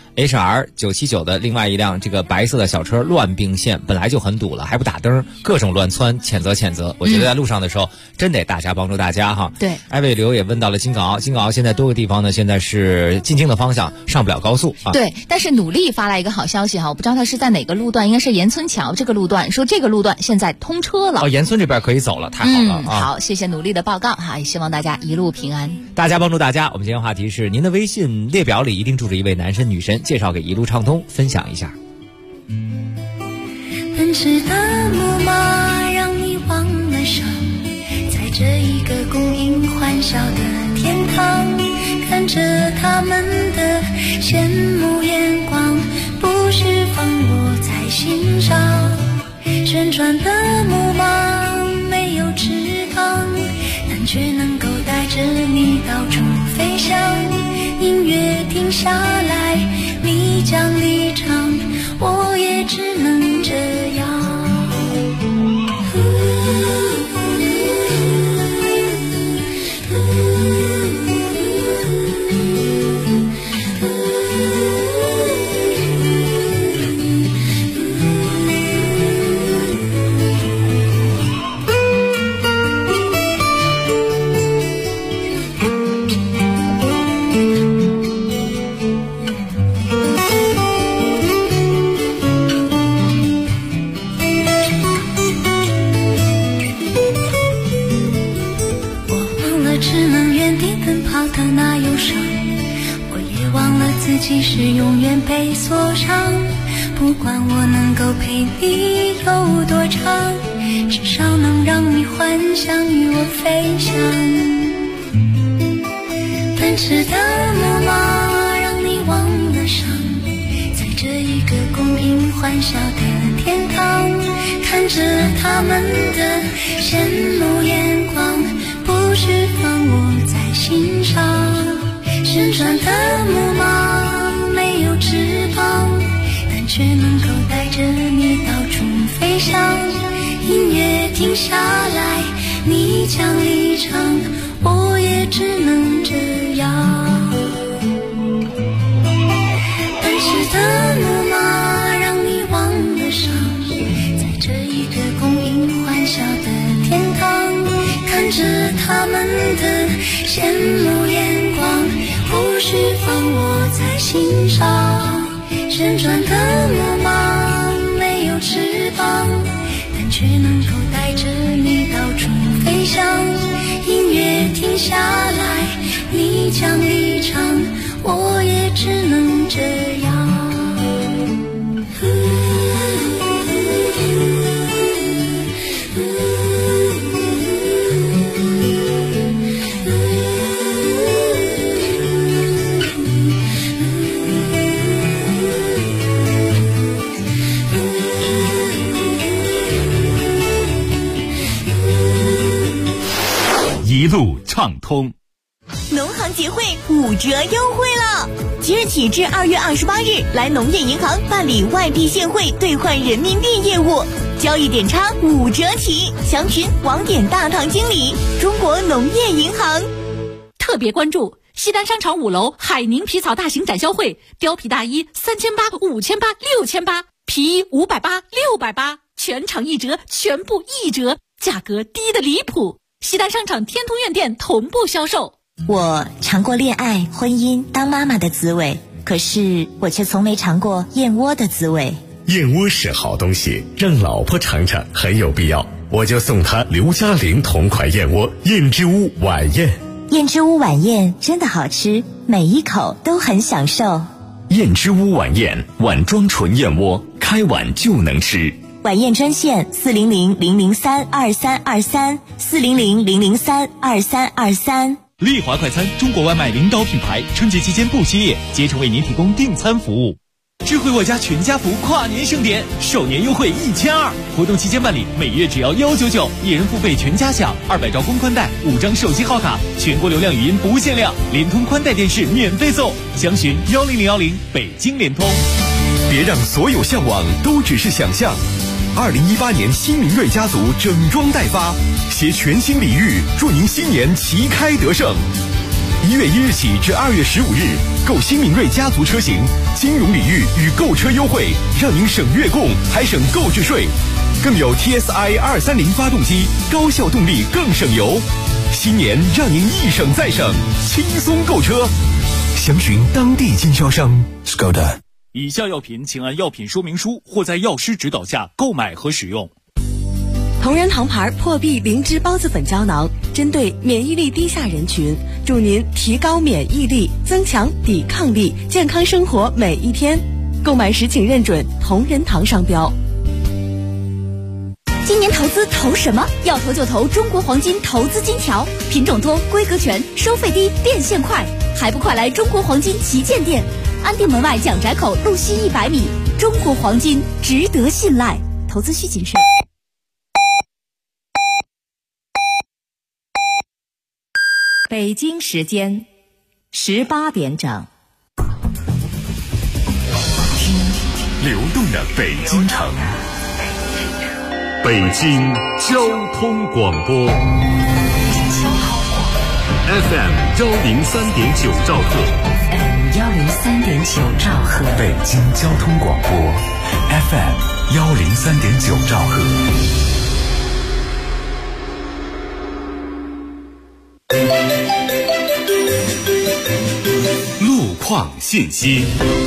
HR979的另外一辆这个白色的小车乱并线，本来就很堵了，还不打灯，各种乱窜，谴责。我觉得在路上的时候，真得大家帮助大家哈。 对， 艾卫刘也问到了京港澳现在多个地方呢，现在是进京的方向上不了高速啊。 对，但是努力发来一个好消息哈，我不知道他是在哪个路段，应该是岩村桥这个路段，说这个路段现在通车了。 岩村这边可以走了，太好了啊！ 好，谢谢努力的报告哈，也希望大家一路平安。 大家帮助大家，我们今天话题是您的微信列表里一定住着一位男神女神，介绍给一路畅通分享一下。 奔驰的木马让你忘了伤，在这一个供应欢笑的天堂，看着他们的羡慕眼光，不是放我在心上。旋转的木马没有翅膀，但却能够带着你到处飞翔。音乐停下来，你将离场，我也只能这样。自己是永远被锁上，不管我能够陪你有多长，至少能让你幻想与我飞翔。奔驰的木马让你忘了伤，在这一个供应欢笑的天堂，看着他们的羡慕眼光，不是放我在心上。旋转的木马没有翅膀，但却能够带着你到处飞翔。音乐停下来，你将离场，我也只能这样。奔驰的木马让你忘了伤，在这一个供应欢笑的天堂，看着他们的羡慕眼光，不是放我在心上。旋转的木马没有翅膀，但却能够带着你到处飞翔。音乐停下来，你将离场，我也只能这样。 一路畅通。 农行节会5折优惠了，即日起至2月28日，来农业银行办理外币现汇兑换人民币业务，交易点差5折起。详询网点大堂经理。中国农业银行。 特别关注西单商场5楼海宁皮草大型展销会，貂皮大衣3800、5800、6800，皮衣580、680，全场1折，全部1折，价格低得离谱。西单商场天通苑店同步销售。 我尝过恋爱、婚姻、当妈妈的滋味，可是我却从没尝过燕窝的滋味。 燕窝是好东西，让老婆尝尝很有必要，我就送她刘嘉玲同款燕窝燕之屋晚宴。 燕之屋晚宴真的好吃，每一口都很享受。 燕之屋晚宴，碗装纯燕窝，开碗就能吃。 晚宴专线400-003-2323，400-003-2323。 丽华快餐，中国外卖领导品牌，春节期间不歇业，竭诚为您提供订餐服务。智慧我家全家福跨年盛典，首年优惠1200，活动期间办理，每月只要199，一人付费全家享，200兆公宽带，5张手机号卡，全国流量语音不限量，联通宽带电视免费送，详询10010，北京联通。 别让所有向往都只是想象。2018年新明锐家族整装待发，携全新礼遇，祝您新年旗开得胜。 1月1日起至2月15日，购新明锐家族车型，金融礼遇与购车优惠，让您省月供还省购置税，更有 TSI 230发动机，高效动力更省油。新年让您一省再省，轻松购车。详询当地经销商。 Skoda。 以下药品请按药品说明书或在药师指导下购买和使用。 同仁堂牌破壁灵芝孢子粉胶囊，针对免疫力低下人群，助您提高免疫力，增强抵抗力，健康生活每一天。购买时请认准同仁堂商标。 今年投资投什么？要投就投中国黄金投资金条，品种多，规格全，收费低，变现快，还不快来中国黄金旗舰店，安定门外蒋宅口路西100米。中国黄金值得信赖，投资需谨慎。 北京时间18点整。 听流动的北京城，北京交通广播 FM 103.9兆赫 103.9兆赫， 北京交通广播 FM 103.9兆赫。路况信息。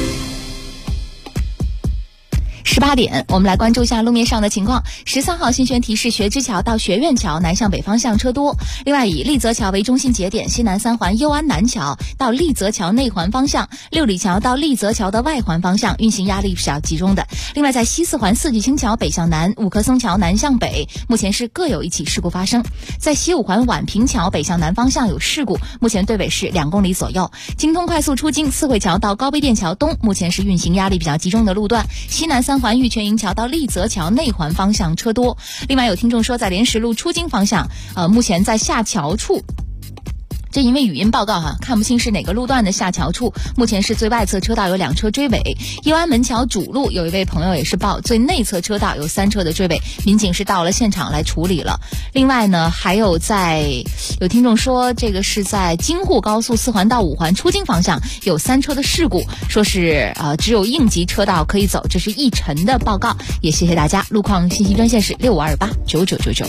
18点，我们来关注一下路面上的情况。13号新轩提示学之桥到学院桥南向北方向车多。另外，以立泽桥为中心节点，西南3环右安南桥到立泽桥内环方向、六里桥到立泽桥的外环方向运行压力是比较集中的。另外，在西4环四季青桥北向南、五棵松桥南向北，目前是各有一起事故发生。在西5环宛平桥北向南方向有事故，目前队尾是2公里左右。京通快速出京四惠桥到高碑店桥东，目前是运行压力比较集中的路段。西南3环玉泉营桥到立泽桥内环方向车多。另外有听众说，在莲石路出京方向，目前在下桥处。这因为语音报告看不清是哪个路段的下桥处，目前是最外侧车道有2车追尾。右安门桥主路有一位朋友也是报最内侧车道有3车的追尾，民警是到了现场来处理了。另外呢，还有有听众说，这个是在京沪高速4环到5环出京方向有3车的事故，说是只有应急车道可以走，这是一晨的报告，也谢谢大家。路况信息专线是65289999。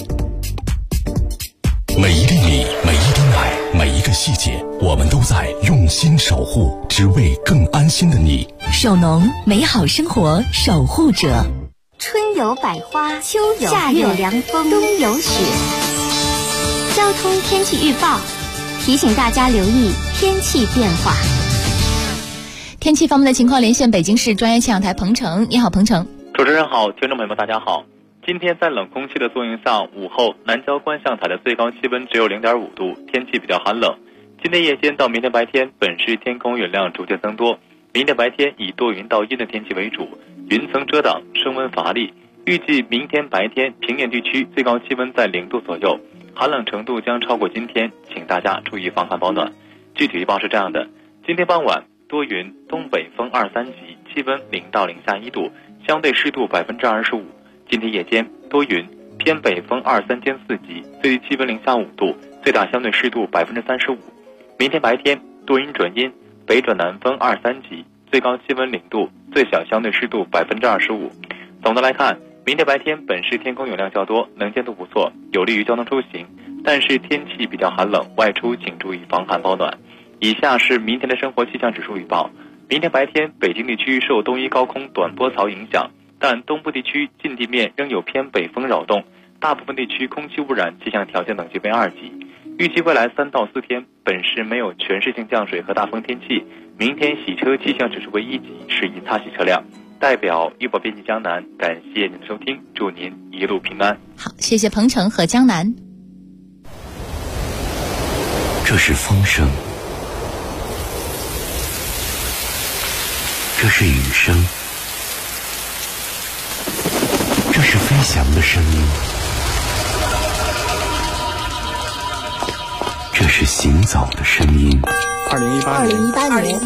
每一粒米，每一滴奶，每一个细节，我们都在用心守护，只为更安心的你。 首农，美好生活守护者。 春有百花，秋有夏有凉风，冬有雪。交通天气预报提醒大家留意天气变化。 天气方面的情况，连线北京市专业气象台彭程。你好，彭程。 主持人好，听众朋友们大家好。今天在冷空气的作用下，午后南郊观象台的最高气温只有 0.5 度，天气比较寒冷。今天夜间到明天白天，本市天空云量逐渐增多。明天白天以多云到阴的天气为主，云层遮挡，升温乏力。预计明天白天平原地区最高气温在0度左右，寒冷程度将超过今天，请大家注意防寒保暖。具体预报是这样的：今天傍晚多云，东北风2、3级，气温0到0下1度，相对湿度25%。今天夜间多云，偏北风2、3兼4级，最低气温0下5度，最大相对湿度35%。明天白天多云转阴，北转南风2、3级，最高气温0度，最小相对湿度25%。总的来看，明天白天本市天空云量较多，能见度不错，有利于交通出行，但是天气比较寒冷，外出请注意防寒保暖。以下是明天的生活气象指数预报。明天白天北京地区受东一高空短波槽影响，但东部地区近地面仍有偏北风扰动，大部分地区空气污染气象条件等级为2级。预计未来3到4天，本市没有全市性降水和大风天气。明天洗车气象指数为1级，适宜擦洗车辆。代表预报编辑江南，感谢您的收听，祝您一路平安。 好，谢谢彭程和江南。 这是风声，这是雨声，这是飞翔的声音，这是行走的声音。 2018年，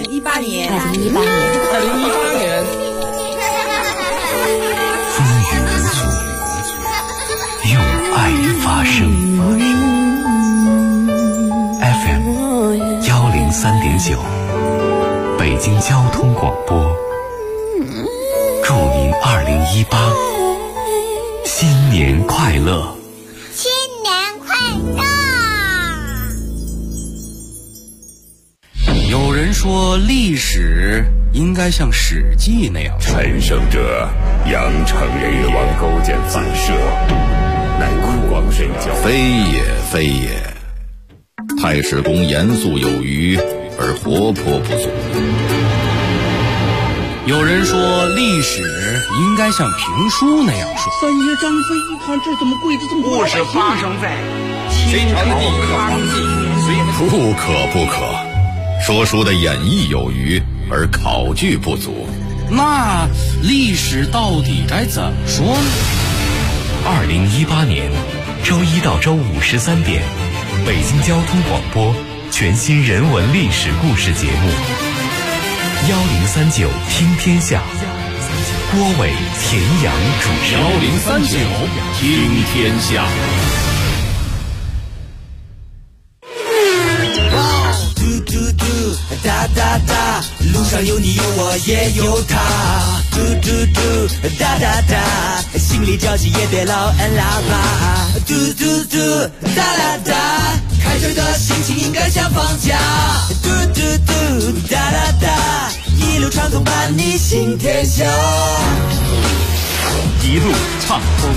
风雨无阻，用爱发声。FM 103.9，北京交通广播，祝您2018新年快乐！ 新年快乐！ 有人说历史应该像《史记》那样， 陈胜者阳城越王勾践反射，乃酷光神教， 非也非也。太史公严肃有余，而活泼不足。 有人说历史应该像评书那样说。 三爷张飞一看这怎么跪得这么故事发生在隋成帝康帝， 不可。说书的演绎有余，而考据不足。 那历史到底该怎么说呢 ？2018年周一到周五13点，北京交通广播全新人文历史故事节目1039听天下，郭伟、田阳主持。 1039听天下。 哒哒哒，路上有你有我也有他，嘟嘟嘟，哒哒哒，心里着急也别老按喇叭，嘟嘟嘟，哒哒哒，开车的心情应该像放假，嘟嘟嘟，哒哒哒，一路畅通伴你行天下， 一路畅通。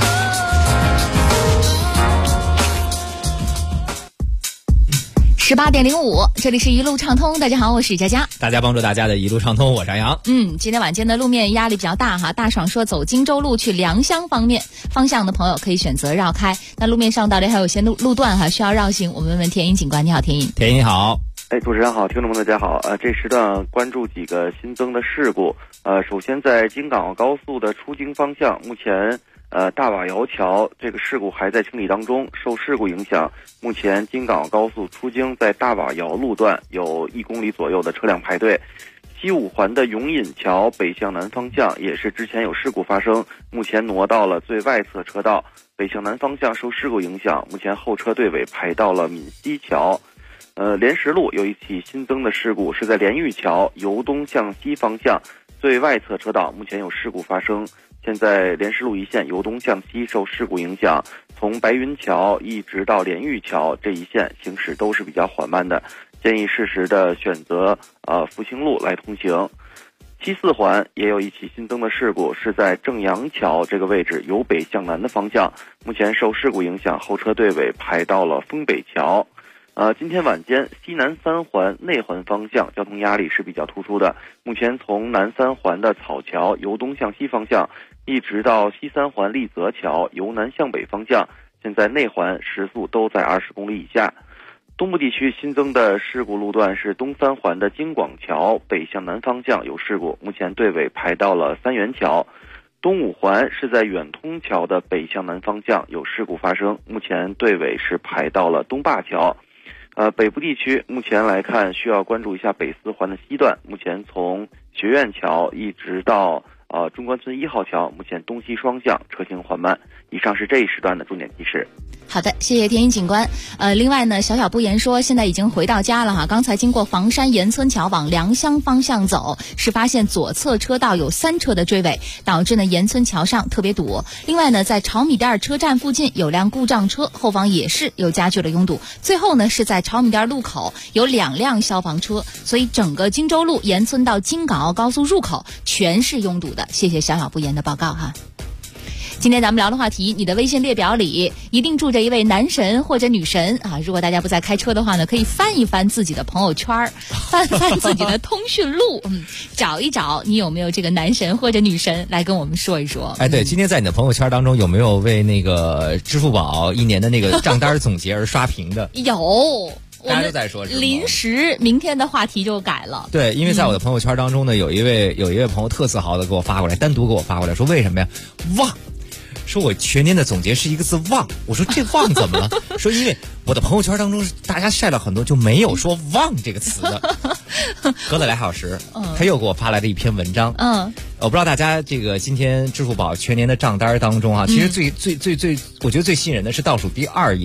18点05，这里是一路畅通。大家好，我是佳佳。 大家帮助大家的一路畅通，我是杨洋。 今天晚间的路面压力比较大哈。大爽说走荆州路去良乡方向的朋友可以选择绕开。那路面上到底还有些路段哈需要绕行，我们问问田英警官。你好，田英。 田英好。 主持人好，听众们大家好。这时段关注几个新增的事故。首先在京港澳高速的出京方向，目前大瓦窑桥这个事故还在清理当中，受事故影响，目前京港澳高速出京在大瓦窑路段有1公里左右的车辆排队。西五环的永隐桥北向南方向也是之前有事故发生，目前挪到了最外侧车道，北向南方向受事故影响，目前后车队尾排到了闽西桥。莲石路有一起新增的事故，是在莲玉桥由东向西方向最外侧车道，目前有事故发生。现在莲石路一线由东向西受事故影响，从白云桥一直到莲玉桥这一线行驶都是比较缓慢的，建议适时的选择复兴路来通行。西四环也有一起新增的事故，是在正阳桥这个位置由北向南的方向，目前受事故影响，后车队尾排到了丰北桥。今天晚间西南三环内环方向交通压力是比较突出的，目前从南三环的草桥由东向西方向一直到西三环立泽桥由南向北方向，现在内环时速都在20公里以下。东部地区新增的事故路段是东三环的京广桥北向南方向有事故，目前队尾排到了三元桥。东五环是在远通桥的北向南方向有事故发生，目前队尾是排到了东坝桥。北部地区目前来看需要关注一下北四环的西段，目前从学院桥一直到中关村1号桥，目前东西双向车行缓慢。以上是这一时段的重点提示。 好的，谢谢田英警官。另外呢，小不言说现在已经回到家了哈。刚才经过房山岩村桥往良乡方向走，是发现左侧车道有3车的追尾，导致呢岩村桥上特别堵。另外呢，在炒米店车站附近有辆故障车，后方也是有加剧了拥堵。最后呢，是在炒米店路口有2辆消防车，所以整个荆州路岩村到京港澳高速入口全是拥堵的。谢谢小不言的报告哈。今天咱们聊的话题，你的微信列表里一定住着一位男神或者女神啊！如果大家不在开车的话呢，可以翻一翻自己的朋友圈，翻翻自己的通讯录，找一找你有没有这个男神或者女神来跟我们说一说。 对，今天在你的朋友圈当中有没有为那个支付宝1年的那个账单总结而刷屏的？ 有。 大家都在说临时明天的话题就改了。 对，因为在我的朋友圈当中呢，有一位朋友特自豪的给我发过来，单独给我发过来说为什么呀？忘。说我全年的总结是一个字忘，我说这忘怎么了？说因为我的朋友圈当中大家晒了很多就没有说忘这个词的。隔了2小时，他又给我发来了一篇文章。我不知道大家这个今天支付宝全年的账单当中啊，其实最我觉得最吸引人的是倒数第2页，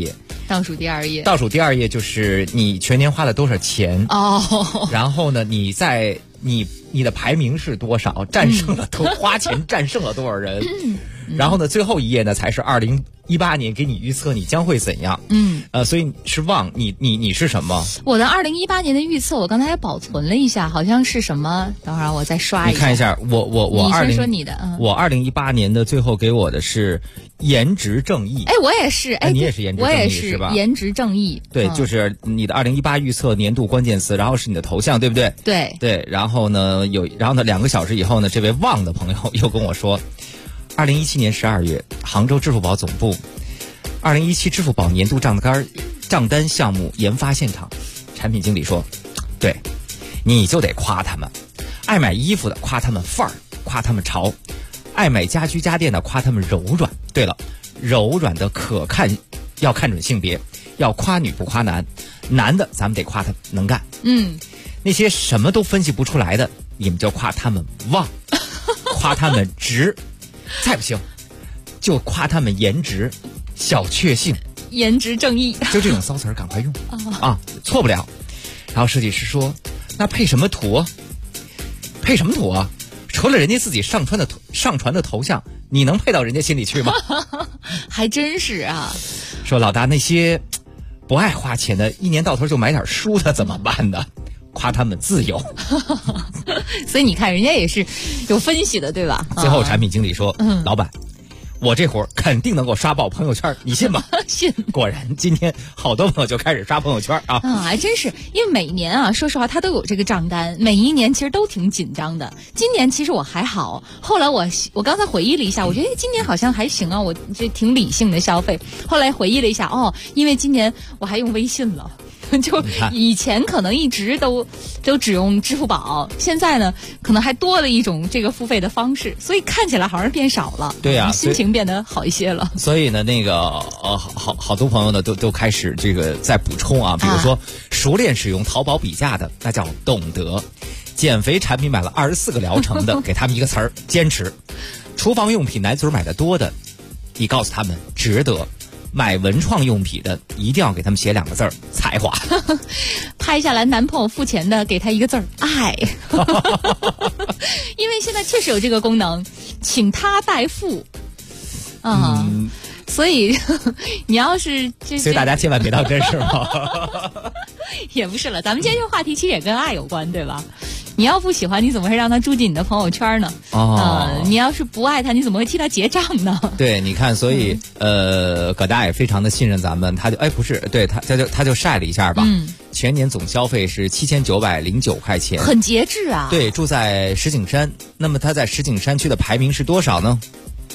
倒数第二页。 倒数第二页就是你全年花了多少钱哦， 然后呢，你在你的排名是多少，战胜了花钱战胜了多少人。然后呢，最后一页呢才是2018年给你预测你将会怎样。所以是旺，你是什么？ 我的2018年的预测，我刚才也保存了一下，好像是什么？等会儿我再刷一下。 你看一下，我你先说你的。 我2018年的最后给我的是颜值正义。 哎，我也是。哎， 你也是颜值正义， 我也是是吧？ 颜值正义。 对，就是你的2018预测年度关键词，然后是你的头像，对不对？ 对对。然后呢2个小时以后呢，这位旺的朋友又跟我说，2017年12月，杭州支付宝总部2017支付宝年度账单项目研发现场，产品经理说，对，你就得夸他们，爱买衣服的夸他们范儿，夸他们潮，爱买家居家电的夸他们柔软。对了，柔软的可看要看准性别，要夸女不夸男，男的咱们得夸他能干。那些什么都分析不出来的，你们就夸他们旺，夸他们直，再不行就夸他们颜值小确幸， 颜值正义， 就这种骚词儿赶快用啊，错不了。然后设计师说，那配什么图？配什么图啊？除了人家自己上传的头像，你能配到人家心里去吗？ 还真是啊。 说老大，那些不爱花钱的，一年到头就买点书的怎么办呢？夸他们自由。 所以你看人家也是有分析的，对吧？ 最后产品经理说，老板，我这活肯定能够刷爆朋友圈，你信吗？ 信。 果然今天好多朋友就开始刷朋友圈啊。 还真是，因为每年啊，说实话他都有这个账单，每一年其实都挺紧张的。今年其实我还好，后来我刚才回忆了一下，我觉得今年好像还行啊，我这挺理性的消费。后来回忆了一下，因为今年我还用微信了。就以前可能一直都只用支付宝，现在呢可能还多了一种这个付费的方式，所以看起来好像变少了。 对啊， 心情变得好一些了。 所以呢，好多朋友呢都开始这个在补充啊，比如说熟练使用淘宝比价的，那叫懂得；减肥产品买了24个疗程的，给他们一个词儿坚持；厨房用品奶嘴买的多的，你告诉他们值得。买文创用品的一定要给他们写2个字儿才华。 拍下来男朋友付钱的，给他一个字儿爱。因为现在确实有这个功能，请他代付啊。所以你要是所以大家千万别当真是吗？ 也不是了，咱们今天这个话题其实也跟爱有关，对吧？你要不喜欢，你怎么会让他住进你的朋友圈呢？你要是不爱他，你怎么会替他结账呢？ 对，你看，所以葛大爷非常的信任咱们，他就不是，对他就晒了一下吧，全年总消费是7909块钱， 很节制啊。 对，住在石景山，那么他在石景山区的排名是多少呢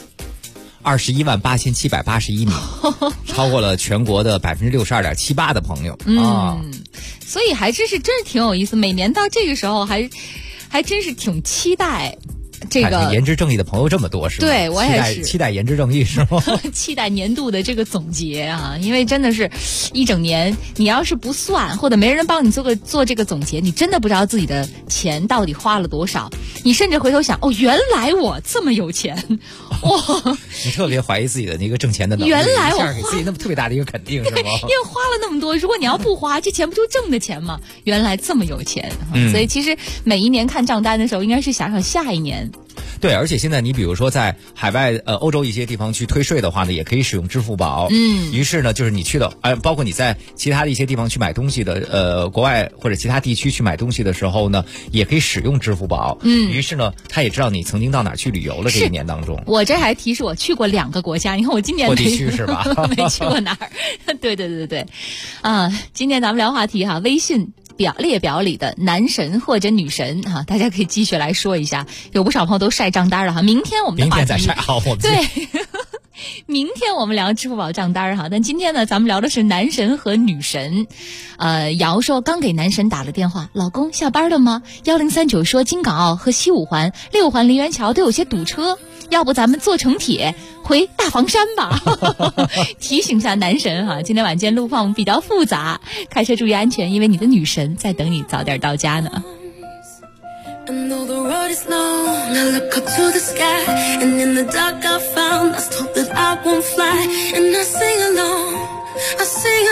？218781名，超过了全国的62.78%的朋友所以还真是挺有意思。每年到这个时候还真是挺期待这个颜值正义的朋友这么多是吗？ 对，我也是期待颜值正义是吗？ 期待年度的这个总结啊，因为真的是一整年，你要是不算或者没人帮你做这个总结，你真的不知道自己的钱到底花了多少。你甚至回头想，原来我这么有钱，哇！ 你特别怀疑自己的那个挣钱的能力， 原来我给自己那么特别大的一个肯定是吗？因为花了那么多，如果你要不花，这钱不就挣的钱吗？原来这么有钱，所以其实每一年看账单的时候，应该是想想下一年。 对，而且现在你比如说在海外欧洲一些地方去退税的话呢，也可以使用支付宝。于是呢，就是你去的包括你在其他的一些地方去买东西的国外或者其他地区去买东西的时候呢，也可以使用支付宝。于是呢，他也知道你曾经到哪儿去旅游了这一年当中。 我这还提示我去过2个国家，你看我今年过地区是吧？ 没去过哪儿？对，今天咱们聊话题哈，微信列表里的男神或者女神哈，大家可以继续来说一下。有不少朋友都晒账单了哈，明天我们的话题再晒好，我们对。明天我们聊支付宝账单哈，但今天呢，咱们聊的是男神和女神。瑶说刚给男神打了电话，老公下班了吗？1039说京港澳和西五环、6环梨园桥都有些堵车，要不咱们坐城铁回大房山吧？提醒一下男神哈，今天晚间路况比较复杂，开车注意安全，因为你的女神在等你早点到家呢。 And though the road is long, I look up to the sky, and in the dark I found, I hope that I won't fly, and I sing along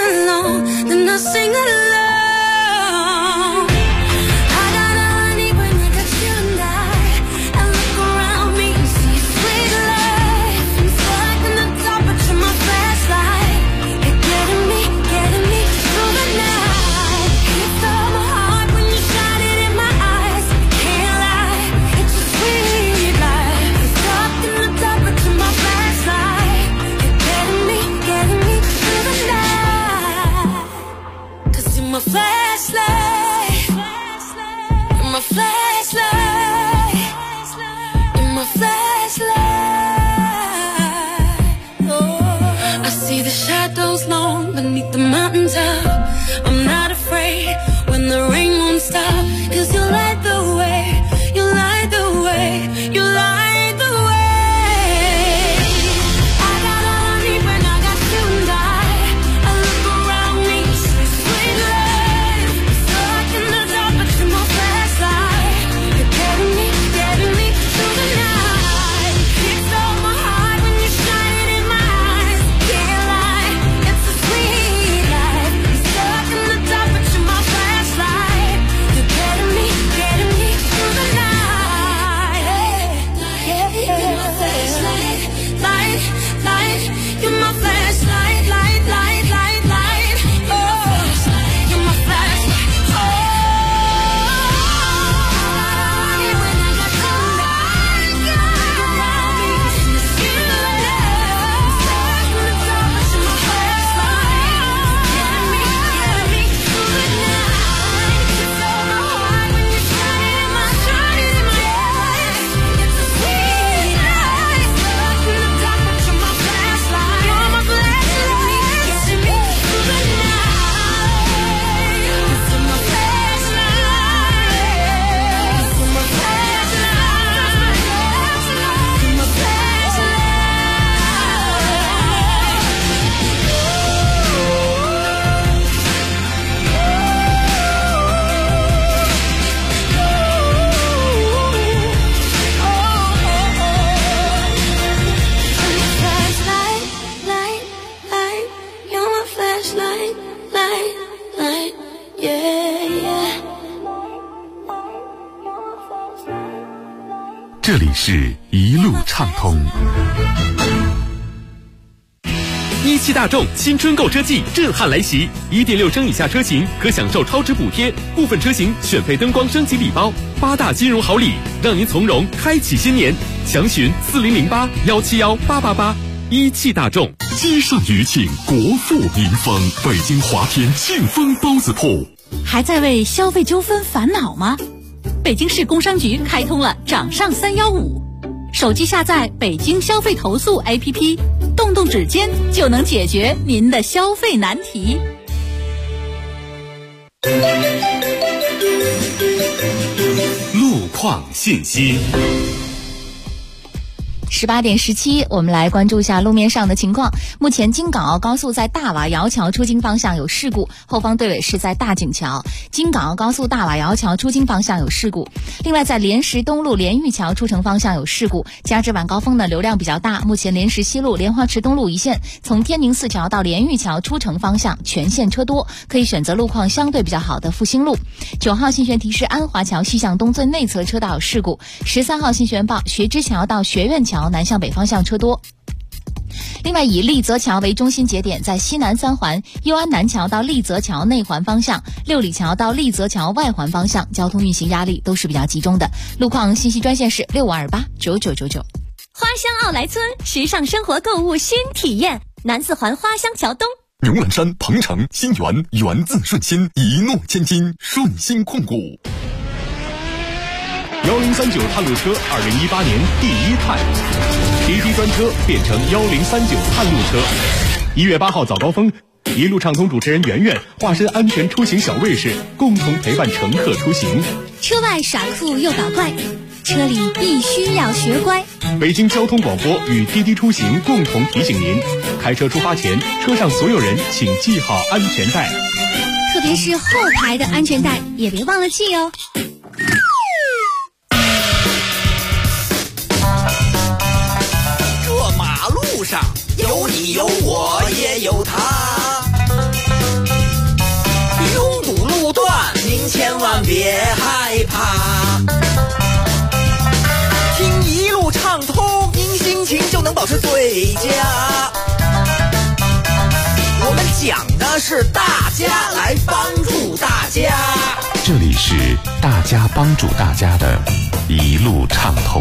wanna sing along. I got all I need when I got you and I look around me and see sweet life. I'm stuck in the top, but you're my flashlight. You're getting me through the night. You stole my heart when you shine it in my eyes. Can't lie, it's a sweet life. You're stuck in the top, but you're my flashlight. You're getting me through the night. 'Cause you're my flashlight. You're my flashlight. You're my flashlight. Oh, I see the shadows long beneath the mountaintop. I'm not afraid when the rain won't stop. 'Cause you light the way. You light the way. You light the way. I got all I need when I got you and I look around me, see sweet life. Stuck in the dark, but you're my flashlight. You're getting me through the night. You stole my heart when you shine it in my eyes. Can't lie, it's a sweet life. You're stuck in the dark, but you're my flashlight. You're getting me through the night. Yeah, yeah. You're my flashlight, light, light. You're my flashlight, light, light, light, light. Oh, you're my flashlight. Oh, when I got you and I look around me, see sweet life. Stuck in the dark, but you're my flashlight. Getting me through the night. You stole my heart when you shine it in my eyes. It's a sweet life. Stuck in the dark, but you're my flashlight. You're my flashlight. Getting me through the night. You're my flashlight. You're my flashlight. You're my flashlight, light, light. You're my flashlight, light, light. Yeah, yeah. 这里是一路畅通。 一汽大众新春购车季震撼来袭，1.6升以下车型可享受超值补贴，部分车型选配灯光升级礼包，8大金融好礼，让您从容开启新年。详询4008-171-888。一汽大众。 街上余庆，国富民丰，北京华天庆丰包子铺。 还在为消费纠纷烦恼吗？北京市工商局开通了掌上315，手机下载北京消费投诉 APP， 动动指尖就能解决您的消费难题。 路况信息。 18点17，我们来关注一下路面上的情况。目前京港澳高速在大瓦窑桥出京方向有事故，后方队尾是在大井桥。京港澳高速大瓦窑桥出京方向有事故。另外，在莲石东路莲玉桥出城方向有事故，加之晚高峰的流量比较大，目前莲石西路莲花池东路一线从天宁寺桥到莲玉桥出城方向全线车多，可以选择路况相对比较好的复兴路。9号信玄提示安华桥西向东最内侧车道有事故。13号信玄报学之桥到学院桥南向北方向车多。另外，以丽泽桥为中心节点，在西南3环佑安南桥到丽泽桥内环方向、六里桥到丽泽桥外环方向交通运行压力都是比较集中的。路况信息专线是65289999。 花乡奥莱村，时尚生活购物新体验，南4环花乡桥东。 牛栏山、鹏城、新源，源自顺心，一诺千金，顺心控股。1039探路车2018年第1探，滴滴专车变成1039探路车。1月8号早高峰，一路畅通主持人圆圆化身安全出行小卫士，共同陪伴乘客出行。 车外耍酷又搞怪，车里必须要学乖。 北京交通广播与滴滴出行共同提醒您：开车出发前，车上所有人请系好安全带， 特别是后排的安全带也别忘了系哦。 这马路上有你有我也有他， 保持最佳。我们讲的是大家来帮助大家， 这里是大家帮助大家的一路畅通。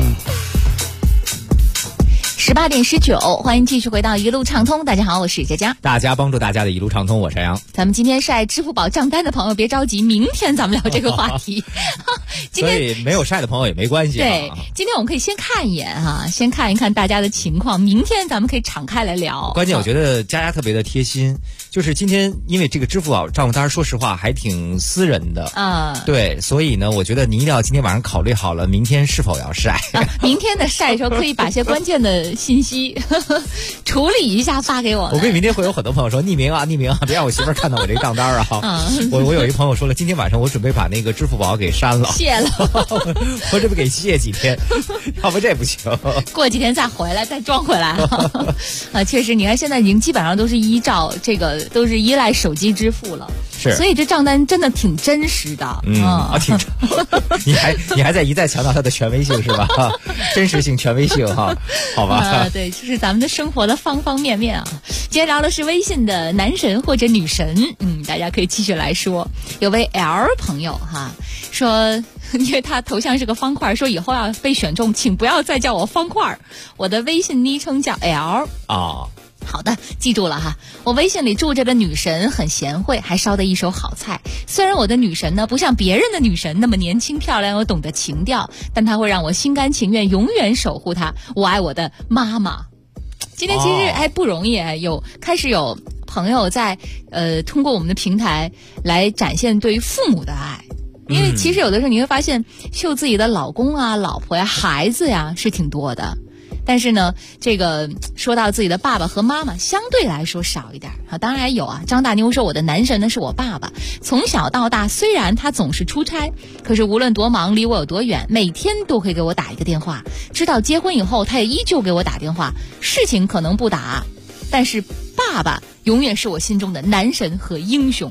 18点19，欢迎继续回到一路畅通。大家好，我是佳佳。 大家帮助大家的一路畅通，我是杨。 咱们今天晒支付宝账单的朋友别着急，明天咱们聊这个话题。 所以没有晒的朋友也没关系。 对，今天我们可以先看一眼哈，先看一看大家的情况，明天咱们可以敞开来聊。 关键我觉得佳佳特别的贴心，就是今天因为这个支付宝账单说实话还挺私人的啊，对，所以呢我觉得你一定要今天晚上考虑好了明天是否要晒。 明天的晒的时候可以把些关键的信息处理一下发给我。 我估计明天会有很多朋友说匿名啊，别让我媳妇儿看到我这账单啊。我有一朋友说了，今天晚上我准备把那个支付宝给删了， 卸了。 我这不给卸几天，要不这不行。 过几天再回来再装回来。确实，你看现在已经基本上都是依照这个都是依赖手机支付了， 是， 所以这账单真的挺真实的。 挺真。你还在一再强调它的权威性是吧？真实性、权威性哈，好吧。 对，这是咱们的生活的方方面面啊。今天聊的是微信的男神或者女神，大家可以继续来说。有位 L 朋友哈说，因为他头像是个方块，说以后要被选中，请不要再叫我方块，我的微信昵称叫 L 啊。好的，记住了哈。我微信里住着个女神，很贤惠，还烧得一手好菜。虽然我的女神呢不像别人的女神那么年轻漂亮又懂得情调，但她会让我心甘情愿永远守护她。我爱我的妈妈。今天其实还不容易，开始有朋友在通过我们的平台来展现对于父母的爱。因为其实有的时候你会发现秀自己的老公啊、老婆呀、孩子呀是挺多的。但是呢，这个说到自己的爸爸和妈妈，相对来说少一点啊。当然有啊，张大妞说我的男神呢是我爸爸，从小到大虽然他总是出差，可是无论多忙，离我有多远，每天都会给我打一个电话。直到结婚以后，他也依旧给我打电话。事情可能不打，但是爸爸永远是我心中的男神和英雄。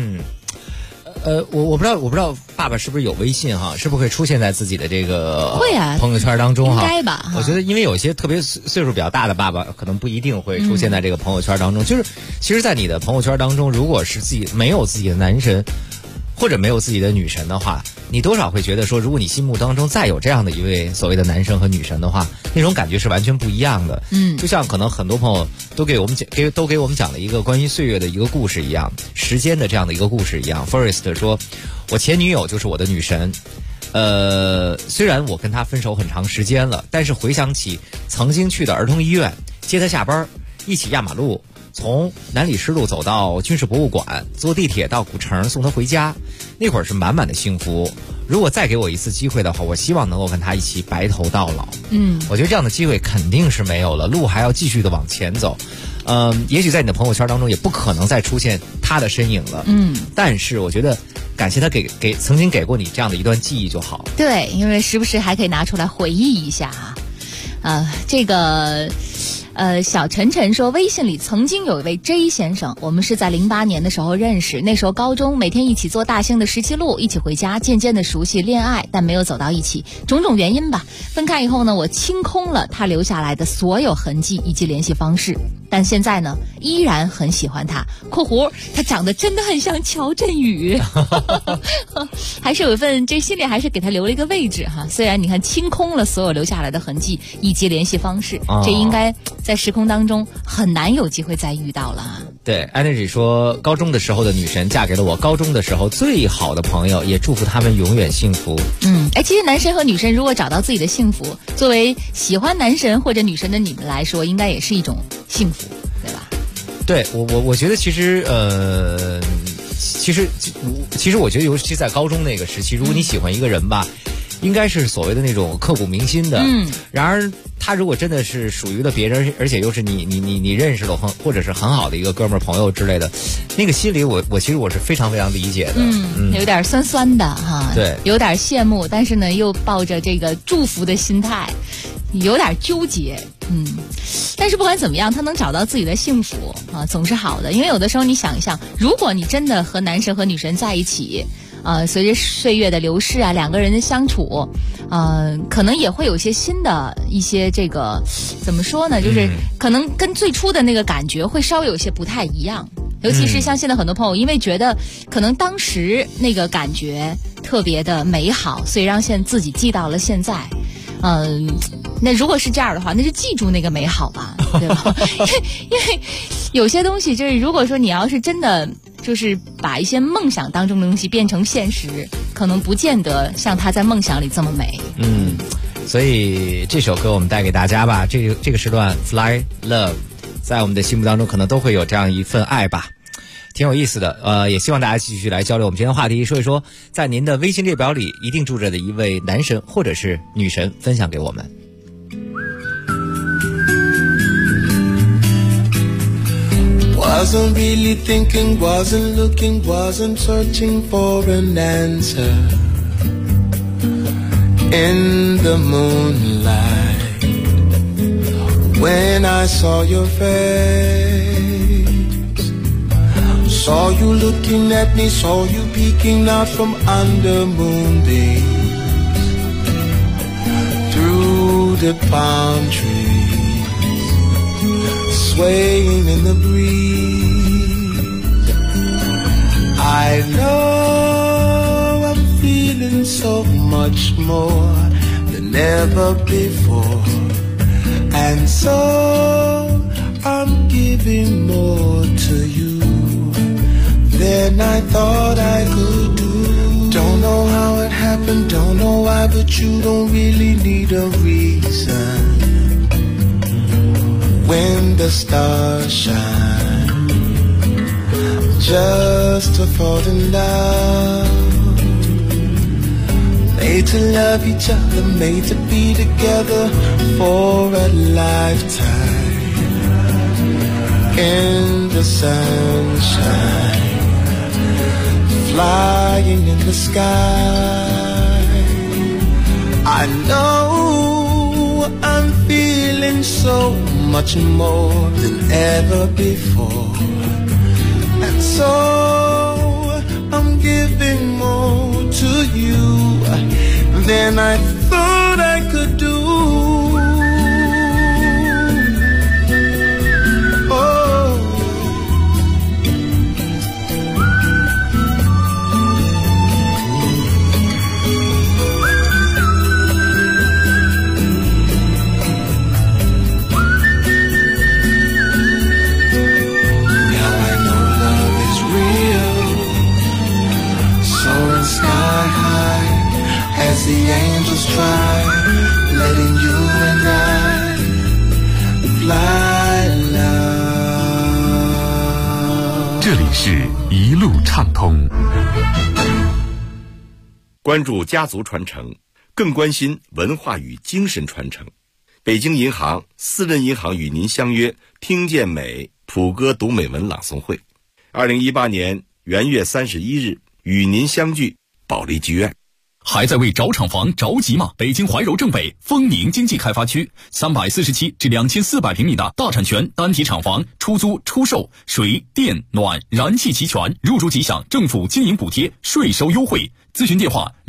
我不知道爸爸是不是有微信哈，是不是会出现在自己的这个会啊朋友圈当中哈？ 应该吧。 我觉得因为有些特别岁数比较大的爸爸，可能不一定会出现在这个朋友圈当中。就是其实，在你的朋友圈当中，如果是自己没有自己的男神，或者没有自己的女神的话，你多少会觉得说，如果你心目当中再有这样的一位所谓的男神和女神的话，那种感觉是完全不一样的。就像可能很多朋友都给我们讲了一个关于岁月的一个故事一样，时间的这样的一个故事一样。Forrest 说，我前女友就是我的女神。虽然我跟她分手很长时间了，但是回想起曾经去的儿童医院，接她下班，一起压马路，从南礼士路走到军事博物馆，坐地铁到古城送她回家，那会儿是满满的幸福。如果再给我一次机会的话，我希望能够跟她一起白头到老。我觉得这样的机会肯定是没有了，路还要继续的往前走。也许在你的朋友圈当中也不可能再出现她的身影了。但是我觉得感谢他曾经给过你这样的一段记忆就好。 对，因为时不时还可以拿出来回忆一下啊。这个小晨晨说，微信里曾经有一位 J 先生，我们是在08年的时候认识，那时候高中，每天一起坐大兴的17路，一起回家，渐渐的熟悉恋爱，但没有走到一起，种种原因吧。分开以后呢，我清空了他留下来的所有痕迹以及联系方式，但现在呢，依然很喜欢他。（括弧他长得真的很像乔振宇。）还是有一份这心里还是给他留了一个位置哈。虽然你看清空了所有留下来的痕迹以及联系方式，这应该在时空当中很难有机会再遇到了。 对 Energy 说，高中的时候的女神嫁给了我高中的时候最好的朋友，也祝福他们永远幸福。 其实男神和女神如果找到自己的幸福，作为喜欢男神或者女神的你们来说，应该也是一种幸福，对吧？ 对，我觉得其实我觉得尤其在高中那个时期，如果你喜欢一个人吧，应该是所谓的那种刻骨铭心的。然而他如果真的是属于了别人，而且又是你认识了或者是很好的一个哥们儿朋友之类的，那个心里我其实我是非常非常理解的。 有点酸酸的哈， 对， 有点羡慕，但是呢又抱着这个祝福的心态，有点纠结。但是不管怎么样，他能找到自己的幸福啊，总是好的。因为有的时候你想一想，如果你真的和男神和女神在一起随着岁月的流逝啊，两个人的相处，可能也会有些新的一些这个怎么说呢，就是可能跟最初的那个感觉会稍微有些不太一样。尤其是像现在很多朋友，因为觉得可能当时那个感觉特别的美好，所以让自己记到了现在。那如果是这样的话，那就记住那个美好吧，对吧？因为有些东西就是，如果说你要是真的就是把一些梦想当中的东西变成现实，可能不见得像他在梦想里这么美。 所以这首歌我们带给大家吧，这个时段 Fly Love 在我们的心目当中可能都会有这样一份爱吧，挺有意思的。也希望大家继续来交流我们今天的话题，说一说在您的微信列表里一定住着的一位男神或者是女神，分享给我们。 Wasn't really thinking, wasn't looking, wasn't searching for an answer. In the moonlight, when I saw your face, saw you looking at me, saw you peeking out from under moonbeams, through the palm trees, swaying in the breeze. I know I'm feeling so much more than ever before, and so I'm giving more to you than I thought I could do. Don't know how it happened, don't know why, but you don't really need a reason. When the stars shine, just to fall in love. Made to love each other, made to be together for a lifetime. In the sunshine, flying in the sky, I know I'm feeling so much more than ever before, and so I'm giving more to you than I thought I could do. The angels try, letting you and I fly love. 这里是一路畅通， 关注家族传承，更关心文化与精神传承。北京银行私人银行与您相约听见美普歌读美文朗诵会，2018年元月31日与您相聚保利剧院。 还在为找厂房着急吗？北京怀柔正北丰宁经济开发区347至2400平米的大产权单体厂房，出租出售，水电暖燃气齐全，入住即享政府经营补贴，税收优惠。咨询电话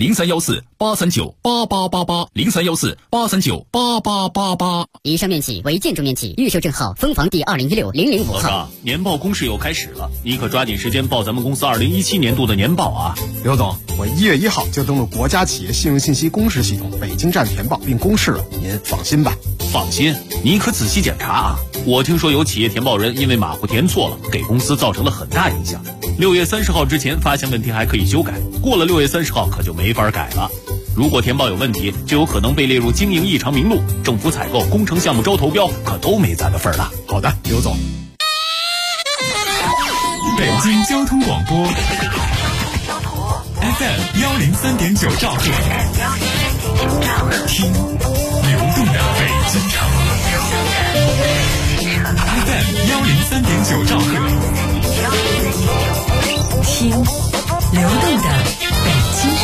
0314-839-8888，0314-839-8888。 以上面企为建筑面企，预售证号分房第2016-005号。 老张，年报公示又开始了，你可抓紧时间报咱们公司2017年度的年报啊！ 刘总，我1月1号就登录国家企业信用信息公示系统北京站填报并公示了，您放心吧。 放心，你可仔细检查啊！我听说有企业填报人因为马虎填错了，给公司造成了很大影响。6月30号之前发现问题还可以修改，过了6月30号可就没法改了。如果填报有问题，就有可能被列入经营异常名录，政府采购、工程项目招投标可都没咱的份儿了。 好的，刘总。 北京交通广播 FM 103.9兆赫，听流动的北京城。FM 103.9兆赫， 听流动的北京城。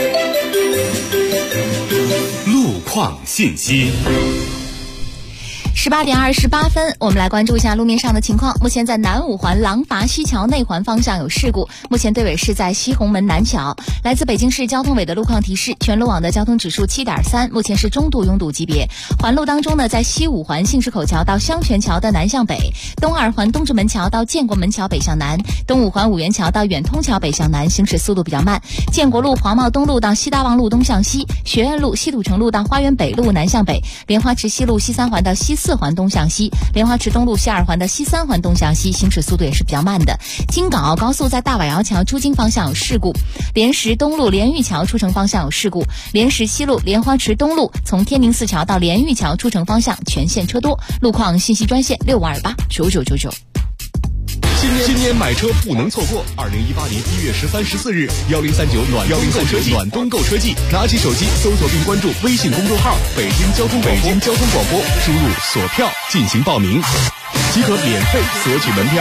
路况信息。 18点28分，我们来关注一下路面上的情况。目前在南五环廊坊西桥内环方向有事故，目前队尾是在西红门南桥。来自北京市交通委的路况提示，全路网的交通指数7.3，目前是中度拥堵级别。环路当中呢，在西五环杏市口桥到香泉桥的南向北，东二环东直门桥到建国门桥北向南，东五环五元桥到远通桥北向南，行驶速度比较慢。建国路黄茂东路到西大望路东向西，学院路西土城路到花园北路南向北，莲花池西路西3环到西4环东向西，莲花池东路西2环的西3环东向西，行驶速度也是比较慢的。京港澳高速在大瓦窑桥出京方向有事故，莲石东路莲玉桥出城方向有事故，莲石西路莲花池东路从天宁寺桥到莲玉桥出城方向全线车多，路况信息专线6528999999。 今年买车不能错过！2018年1月13、14日，1039暖冬购车季，拿起手机搜索并关注微信公众号“北京交通广播”，输入锁票进行报名，即可免费索取门票。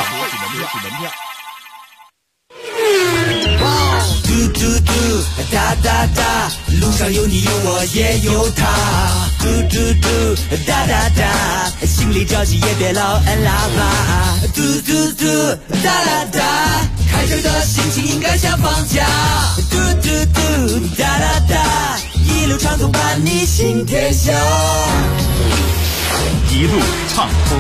嘟嘟嘟，哒哒哒，路上有你有我也有他。嘟嘟嘟，哒哒哒，心里着急也别老按喇叭。嘟嘟嘟，哒哒哒，开车的心情应该像放假。嘟嘟嘟，哒哒哒，一路畅通伴你行天下。 一路畅通。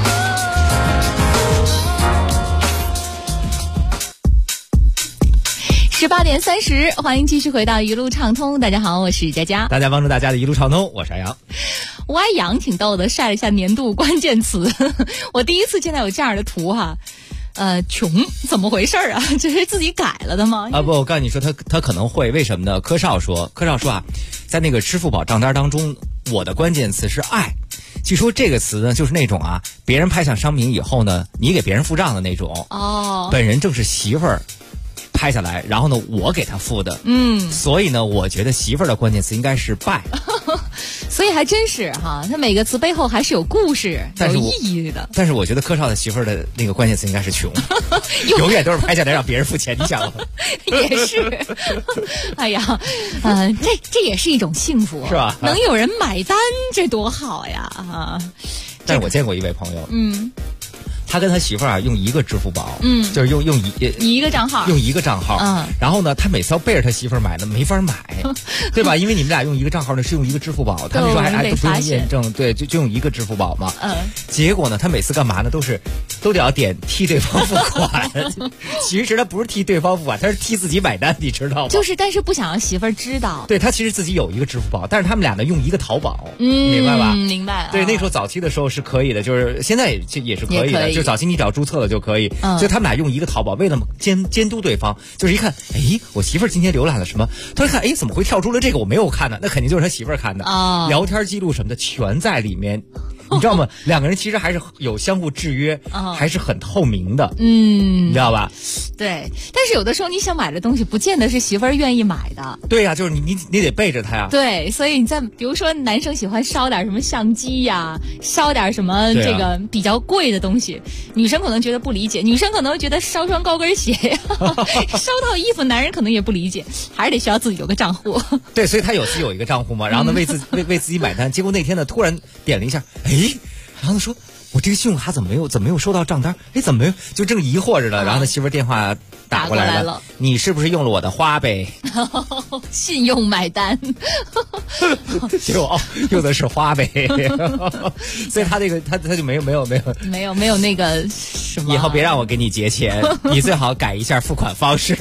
18点30，欢迎继续回到一路畅通。大家好，我是佳佳。 大家帮助大家的一路畅通，我是安阳。 吴安阳挺逗的，晒了一下年度关键词。我第一次见到有这样的图哈。穷怎么回事啊？这是自己改了的吗？ 不，我告诉你说，他可能会，为什么呢？柯少说啊，在那个支付宝账单当中，我的关键词是爱。据说这个词呢，就是那种啊，别人拍下商品以后呢，你给别人付账的那种。哦，本人正是媳妇儿拍下来，然后呢，我给他付的。所以呢，我觉得媳妇儿的关键词应该是拜。 所以还真是哈，它每个词背后还是有故事、有意义的。 但是我觉得柯少的媳妇儿的那个关键词应该是穷，永远都是拍下来让别人付钱。你想吗？ 也是。哎呀，这也是一种幸福， 是吧？ 能有人买单，这多好呀！啊， 但是我见过一位朋友，他跟他媳妇儿啊用一个支付宝，就是用一个账号， 用一个账号，然后呢，他每次要背着他媳妇儿买呢，没法买，对吧？因为你们俩用一个账号呢，是用一个支付宝，他们说还都不用验证，对，就用一个支付宝嘛。结果呢，他每次干嘛呢？都得要点替对方付款。其实他不是替对方付款，他是替自己买单，你知道吗？ 但是不想让媳妇儿知道。 对，他其实自己有一个支付宝，但是他们俩呢用一个淘宝，明白吧？ 明白。 对，那时候早期的时候是可以的，就是现在也是可以的，就早期你只要注册了就可以。所以他们俩用一个淘宝，为了监督对方，就是一看，我媳妇儿今天浏览了什么？他一看，怎么会跳出了这个我没有看呢？那肯定就是他媳妇儿看的。聊天记录什么的全在里面。你知道吗？两个人其实还是有相互制约，还是很透明的。你知道吧？ 对，但是有的时候你想买的东西，不见得是媳妇儿愿意买的。 对呀，就是你得背着他呀。 对，所以你比如说男生喜欢烧点什么相机呀，烧点什么这个比较贵的东西，女生可能觉得不理解，女生可能觉得烧双高跟鞋呀，烧套衣服，男人可能也不理解，还是得需要自己有个账户。 对，所以他自己有一个账户嘛，然后呢为自己买单，结果那天呢突然点了一下，然后他说我这个信用卡怎么没有收到账单？怎么没有？就正疑惑着呢。然后他媳妇儿电话打过来了，你是不是用了我的花呗？ 信用买单， 结果用的是花呗，所以他就没有那个什么。以后别让我给你结钱，你最好改一下付款方式。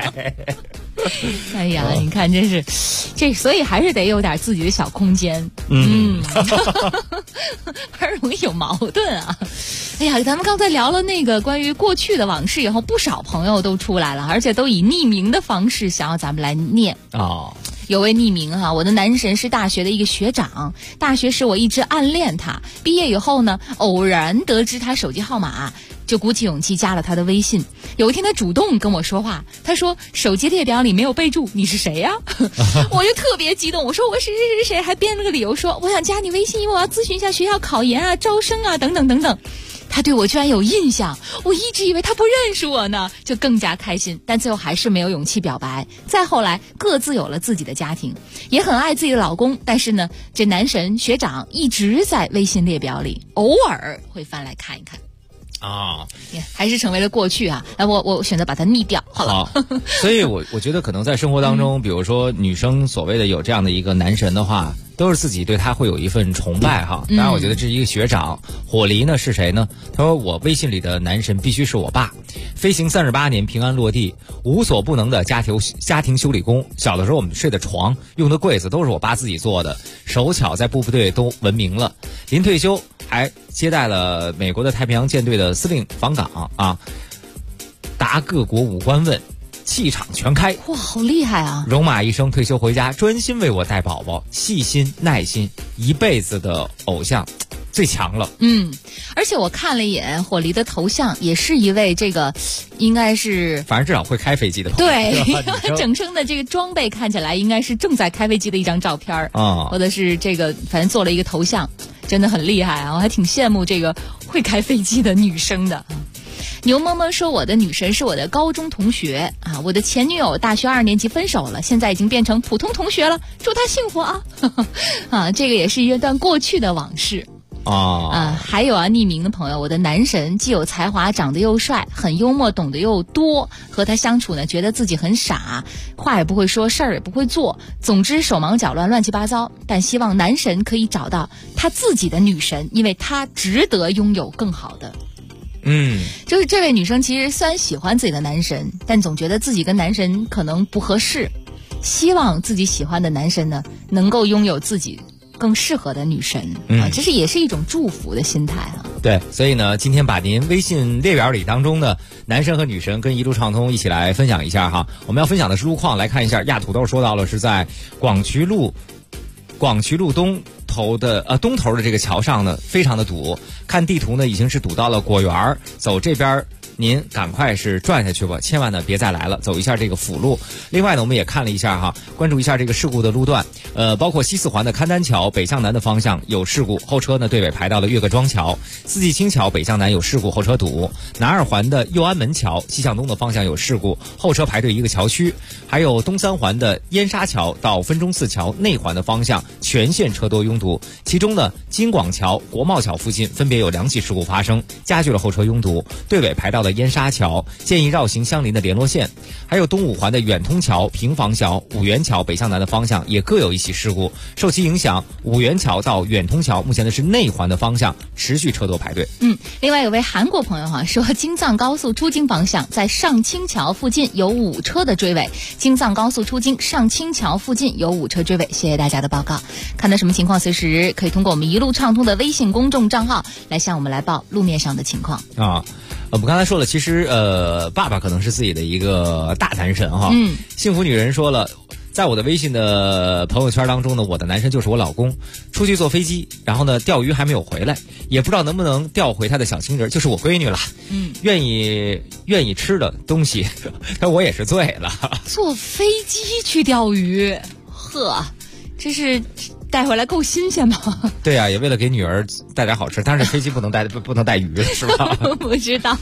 哎呀，你看真是所以还是得有点自己的小空间。很容易有矛盾啊。哎呀，咱们刚才聊了那个关于过去的往事以后，不少朋友都出来了，而且都以匿名的方式想要咱们来念。有位匿名我的男神是大学的一个学长，大学时我一直暗恋他，毕业以后呢，偶然得知他手机号码，就鼓起勇气加了他的微信。有一天他主动跟我说话，他说手机列表里没有备注，你是谁呀？我就特别激动，我说我是谁，还编了个理由说我想加你微信，因为我要咨询一下学校考研啊、招生啊等等等等。 他对我居然有印象，我一直以为他不认识我呢，就更加开心。但最后还是没有勇气表白。再后来各自有了自己的家庭，也很爱自己的老公，但是呢，这男神学长一直在微信列表里，偶尔会翻来看一看。还是成为了过去啊！我选择把它匿掉。好， 所以我觉得可能在生活当中，比如说女生所谓的有这样的一个男神的话，都是自己对他会有一份崇拜哈。当然，我觉得这是一个学长。火梨呢是谁呢？他说我微信里的男神必须是我爸，飞行38年平安落地，无所不能的家庭修理工。小的时候我们睡的床、用的柜子都是我爸自己做的，手巧在部队都闻名了。临退休还接待了美国的太平洋舰队的司令访港啊，答各国武官问，气场全开。 哇，好厉害啊！ 戎马一生，退休回家专心为我带宝宝，细心耐心，一辈子的偶像，最强了。 而且我看了一眼火梨的头像，也是一位这个应该是反正至少会开飞机的朋友。 对，整身的这个装备看起来应该是正在开飞机的一张照片或者是这个反正做了一个头像，真的很厉害啊！我还挺羡慕这个会开飞机的女生的。牛么么说，我的女神是我的高中同学啊，我的前女友大学2年级分手了，现在已经变成普通同学了，祝她幸福啊！这个也是一段过去的往事。还有匿名的朋友，我的男神既有才华，长得又帅，很幽默，懂得又多，和他相处呢，觉得自己很傻，话也不会说，事儿也不会做，总之手忙脚乱，乱七八糟。但希望男神可以找到他自己的女神，因为他值得拥有更好的。就是这位女生其实虽然喜欢自己的男神，但总觉得自己跟男神可能不合适，希望自己喜欢的男神呢能够拥有自己更适合的女神这是也是一种祝福的心态对，所以呢，今天把您微信列表里当中的男神和女神跟一路畅通一起来分享一下哈。我们要分享的是路况，来看一下亚土豆说到了是在广渠路东头的这个桥上呢，非常的堵。看地图呢，已经是堵到了果园，走这边您赶快是转下去吧，千万呢别再来了，走一下这个辅路。另外呢，我们也看了一下哈，关注一下这个事故的路段，包括西四环的勘丹桥北向南的方向有事故，后车呢对尾排到了岳各庄桥；四季青桥北向南有事故，后车堵；南二环的右安门桥西向东的方向有事故，后车排队一个桥区；还有东三环的燕沙桥到分钟寺桥内环的方向全线车多拥堵，其中呢金广桥、国贸桥附近分别有2起事故发生，加剧了后车拥堵，对尾排到了燕沙桥，建议绕行相邻的联络线。还有东五环的远通桥、平房桥、五元桥北向南的方向也各有1起事故，受其影响，五元桥到远通桥目前的是内环的方向持续车多排队。 另外有位韩国朋友说，京藏高速出京方向在上清桥附近有5车的追尾，京藏高速出京上清桥附近有5车追尾。谢谢大家的报告，看到什么情况随时可以通过我们一路畅通的微信公众账号来向我们来报路面上的情况我们刚才说了，其实爸爸可能是自己的一个大男神哈。幸福女人说了，在我的微信的朋友圈当中呢，我的男神就是我老公。出去坐飞机，然后呢钓鱼还没有回来，也不知道能不能钓回他的小情人，就是我闺女了。愿意吃的东西，但我也是醉了。 坐飞机去钓鱼，这是带回来够新鲜吗？ 对啊，也为了给女儿带点好吃，但是飞机不能带鱼了，是吧？ 不知道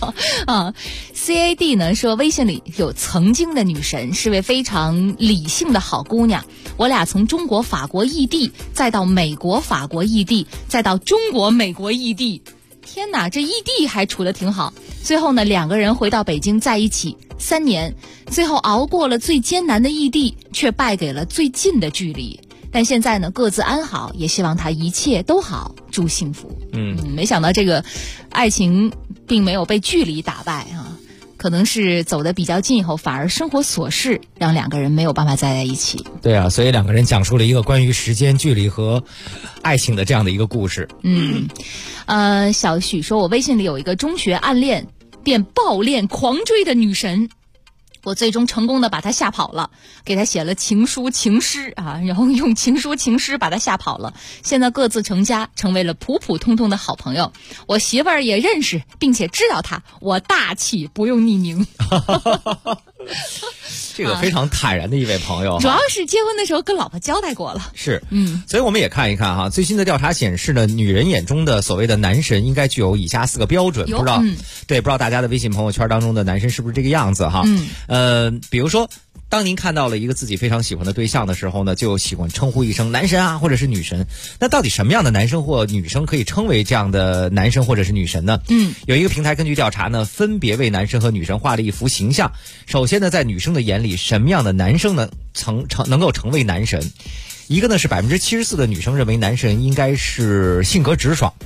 CAD 呢说，微信里有曾经的女神，是位非常理性的好姑娘。我俩从中国法国异地，再到美国法国异地，再到中国美国异地，天哪，这异地还处得挺好。最后呢，2个人回到北京在一起3年，最后熬过了最艰难的异地，却败给了最近的距离。但现在呢，各自安好，也希望他一切都好，祝幸福。没想到这个爱情并没有被距离打败可能是走得比较近以后，反而生活琐事让2个人没有办法再在一起。 对啊，所以2个人讲述了一个关于时间、距离和爱情的这样的一个故事。 小许说，我微信里有一个中学暗恋便暴恋狂追的女神，我最终成功的把他吓跑了，给他写了情书情诗然后用情书情诗把他吓跑了。现在各自成家，成为了普普通通的好朋友。我媳妇儿也认识并且知道他，我大气不用匿名。 这个非常坦然的一位朋友， 主要是结婚的时候跟老婆交代过了。 是，所以我们也看一看哈，最新的调查显示呢，女人眼中的所谓的男神应该具有以下4个标准，不知道大家的微信朋友圈当中的男神是不是这个样子哈？比如说，当您看到了一个自己非常喜欢的对象的时候呢，就喜欢称呼一声男神啊，或者是女神。那到底什么样的男生或女生可以称为这样的男神或者是女神呢？有一个平台根据调查呢，分别为男神和女神画了一幅形象。首先呢，在女生的眼里，什么样的男生呢能够成为男神？一个呢是74%的女生认为男神应该是性格直爽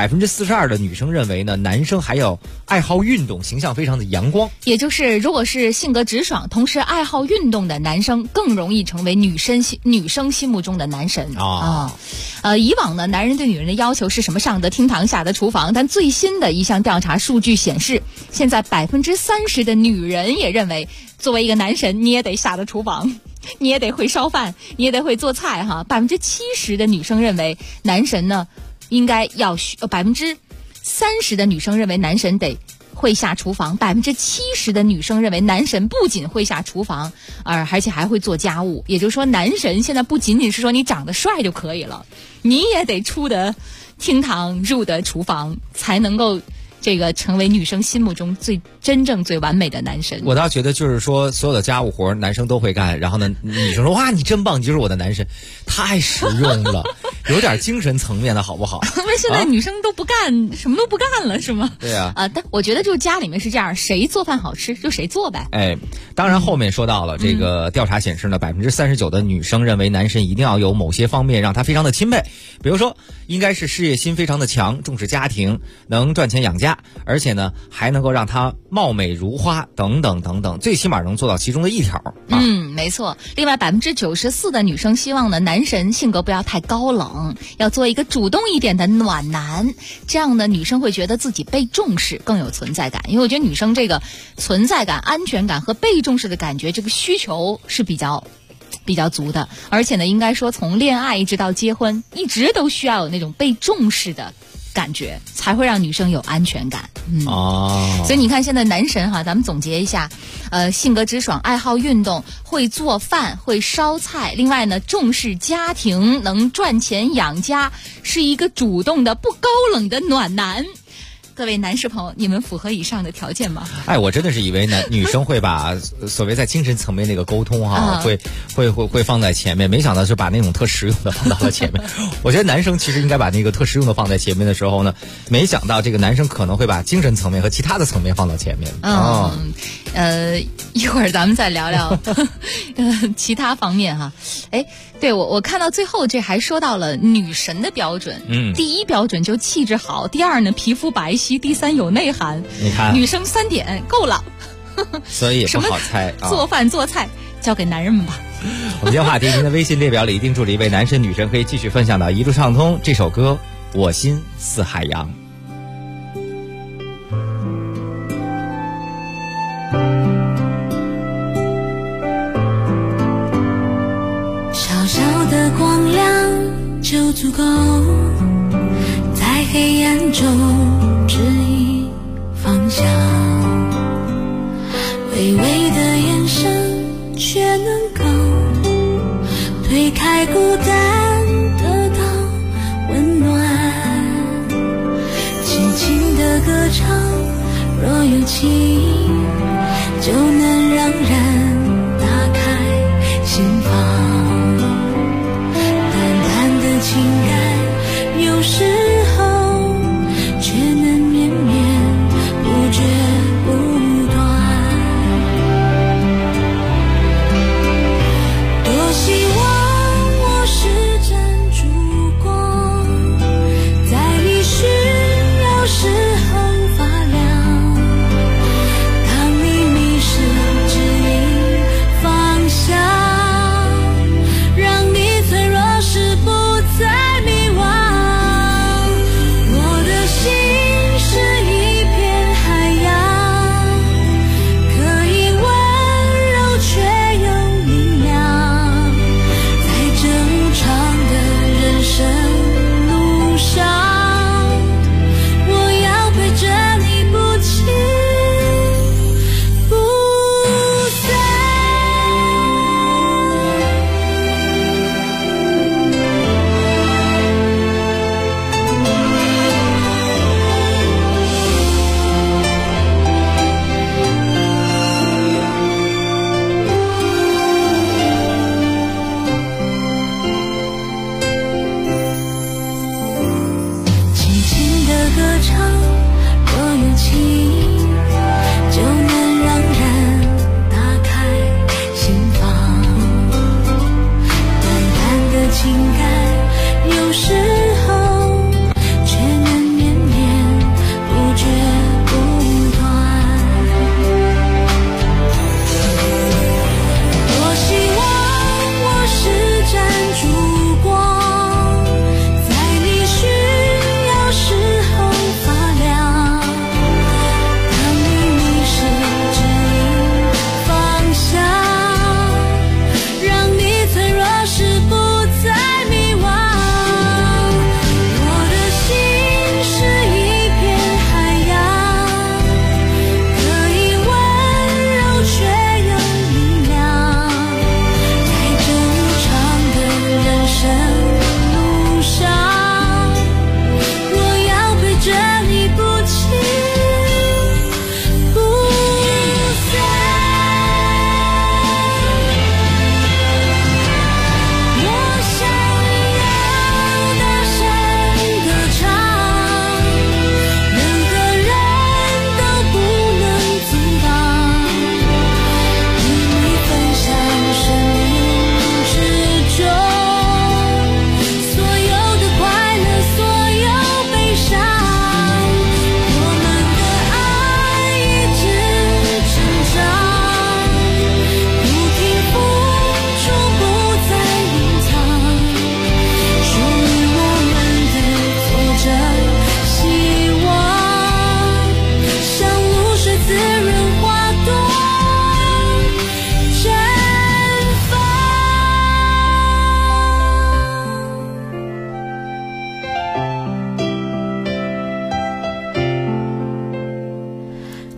，42%的女生认为呢男生还要爱好运动，形象非常的阳光。 也就是如果是性格直爽，同时爱好运动的男生，更容易成为女生心目中的男神以往呢，男人对女人的要求是什么上得厅堂下得厨房，但最新的一项调查数据显示，现在30%的女人也认为，作为一个男神，你也得下得厨房。你也得会烧饭，你也得会做菜哈。70%的女生认为男神呢应该要30%的女生认为男神得会下厨房，70%的女生认为男神不仅会下厨房，而且还会做家务。也就是说，男神现在不仅仅是说你长得帅就可以了，你也得出得厅堂入得厨房，才能够这个成为女生心目中真正最完美的男神。 我倒觉得就是说，所有的家务活男生都会干，然后呢，女生说哇你真棒，你就是我的男神，太实用了，有点精神层面的好不好？ 那现在女生都不干，什么都不干了是吗？ 对啊。 但我觉得就家里面是这样，谁做饭好吃就谁做呗。 当然后面说到了这个调查显示呢，39%的女生认为男神一定要有某些方面让他非常的钦佩，比如说应该是事业心非常的强，重视家庭，能赚钱养家，而且呢还能够让他貌美如花等等等等，最起码能做到其中的一条。 没错。另外94%的女生希望呢，男神性格不要太高冷，要做一个主动一点的暖男，这样呢女生会觉得自己被重视，更有存在感。因为我觉得女生这个存在感、安全感和被重视的感觉，这个需求是比较足的。而且呢，应该说从恋爱一直到结婚，一直都需要有那种被重视的感觉，才会让女生有安全感。所以你看现在男神哈，咱们总结一下，性格直爽，爱好运动，会做饭，会烧菜，另外呢重视家庭，能赚钱养家，是一个主动的不高冷的暖男。各位男士朋友，你们符合以上的条件吗？ 我真的是以为女生会把所谓在精神层面那个沟通哈，会放在前面，没想到是把那种特实用的放到了前面。我觉得男生其实应该把那个特实用的放在前面的时候呢，没想到这个男生可能会把精神层面和其他的层面放到前面。 一会儿咱们再聊聊其他方面哈。对，我看到最后这还说到了女神的标准。第一标准就气质好，第二呢皮肤白皙，第三有内涵。 你看， 女生3点够了。 所以也不好猜做饭做菜交给男人们吧。 我们今天话题，您的微信列表里一定住了一位男神女神，可以继续分享到一路畅通这首歌《我心似海洋》。 小小的光亮就足够，在黑暗中指引方向，微微的眼神却能够推开孤单，得到温暖，轻轻的歌唱，若有情就能让人打开心房，情感有时候却能绵绵不绝不断，多希望我是盏烛光，在你需要时候发亮，当你迷失指引方向，让你脆弱时不再迷惘。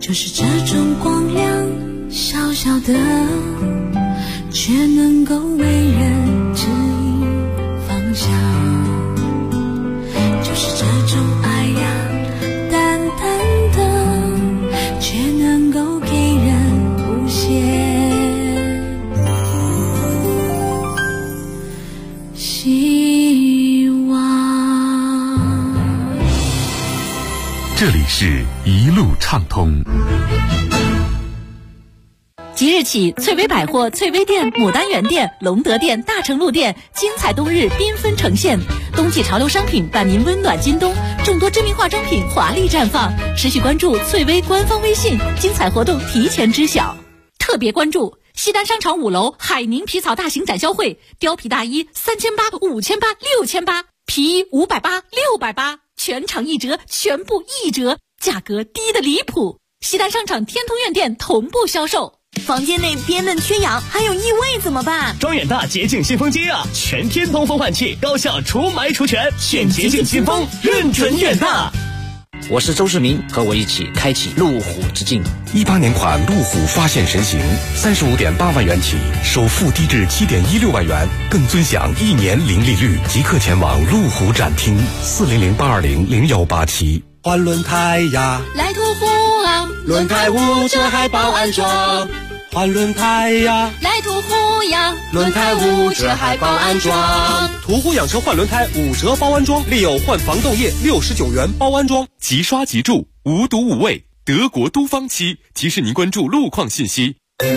就是这种光亮，小小的，却能够为人指引方向。就是这种爱呀，淡淡的，却能够给人无限希望。 这里是一路畅通。 即日起，翠微百货、翠微店、牡丹园店、隆德店、大成路店精彩冬日缤纷呈现，冬季潮流商品伴您温暖今冬，众多知名化妆品华丽绽放。持续关注翠微官方微信，精彩活动提前知晓。特别关注西单商场5楼海宁皮草大型展销会，貂皮大衣3800、5800、6800，皮衣580、680，全场1折，全部1折，价格低得离谱。西单商场天通苑店同步销售。 房间内憋闷缺氧，还有异味怎么办？ 装远大洁净新风机啊，全天通风换气，高效除霾除醛，选洁净新风，认准远大。 我是周世明，和我一起开启路虎之境。 18年款路虎发现神行，35.8万元起，首付低至7.16万元，更尊享1年零利率，即刻前往路虎展厅400-820-0187。 换轮胎呀， 来途虎啊， 轮胎5折还包安装。换轮胎呀， 来途虎呀， 轮胎5折还包安装。 途虎养车换轮胎5折包安装，另有换防冻液69元包安装。 即刷即住，无毒无味，德国都方漆提示您关注路况信息。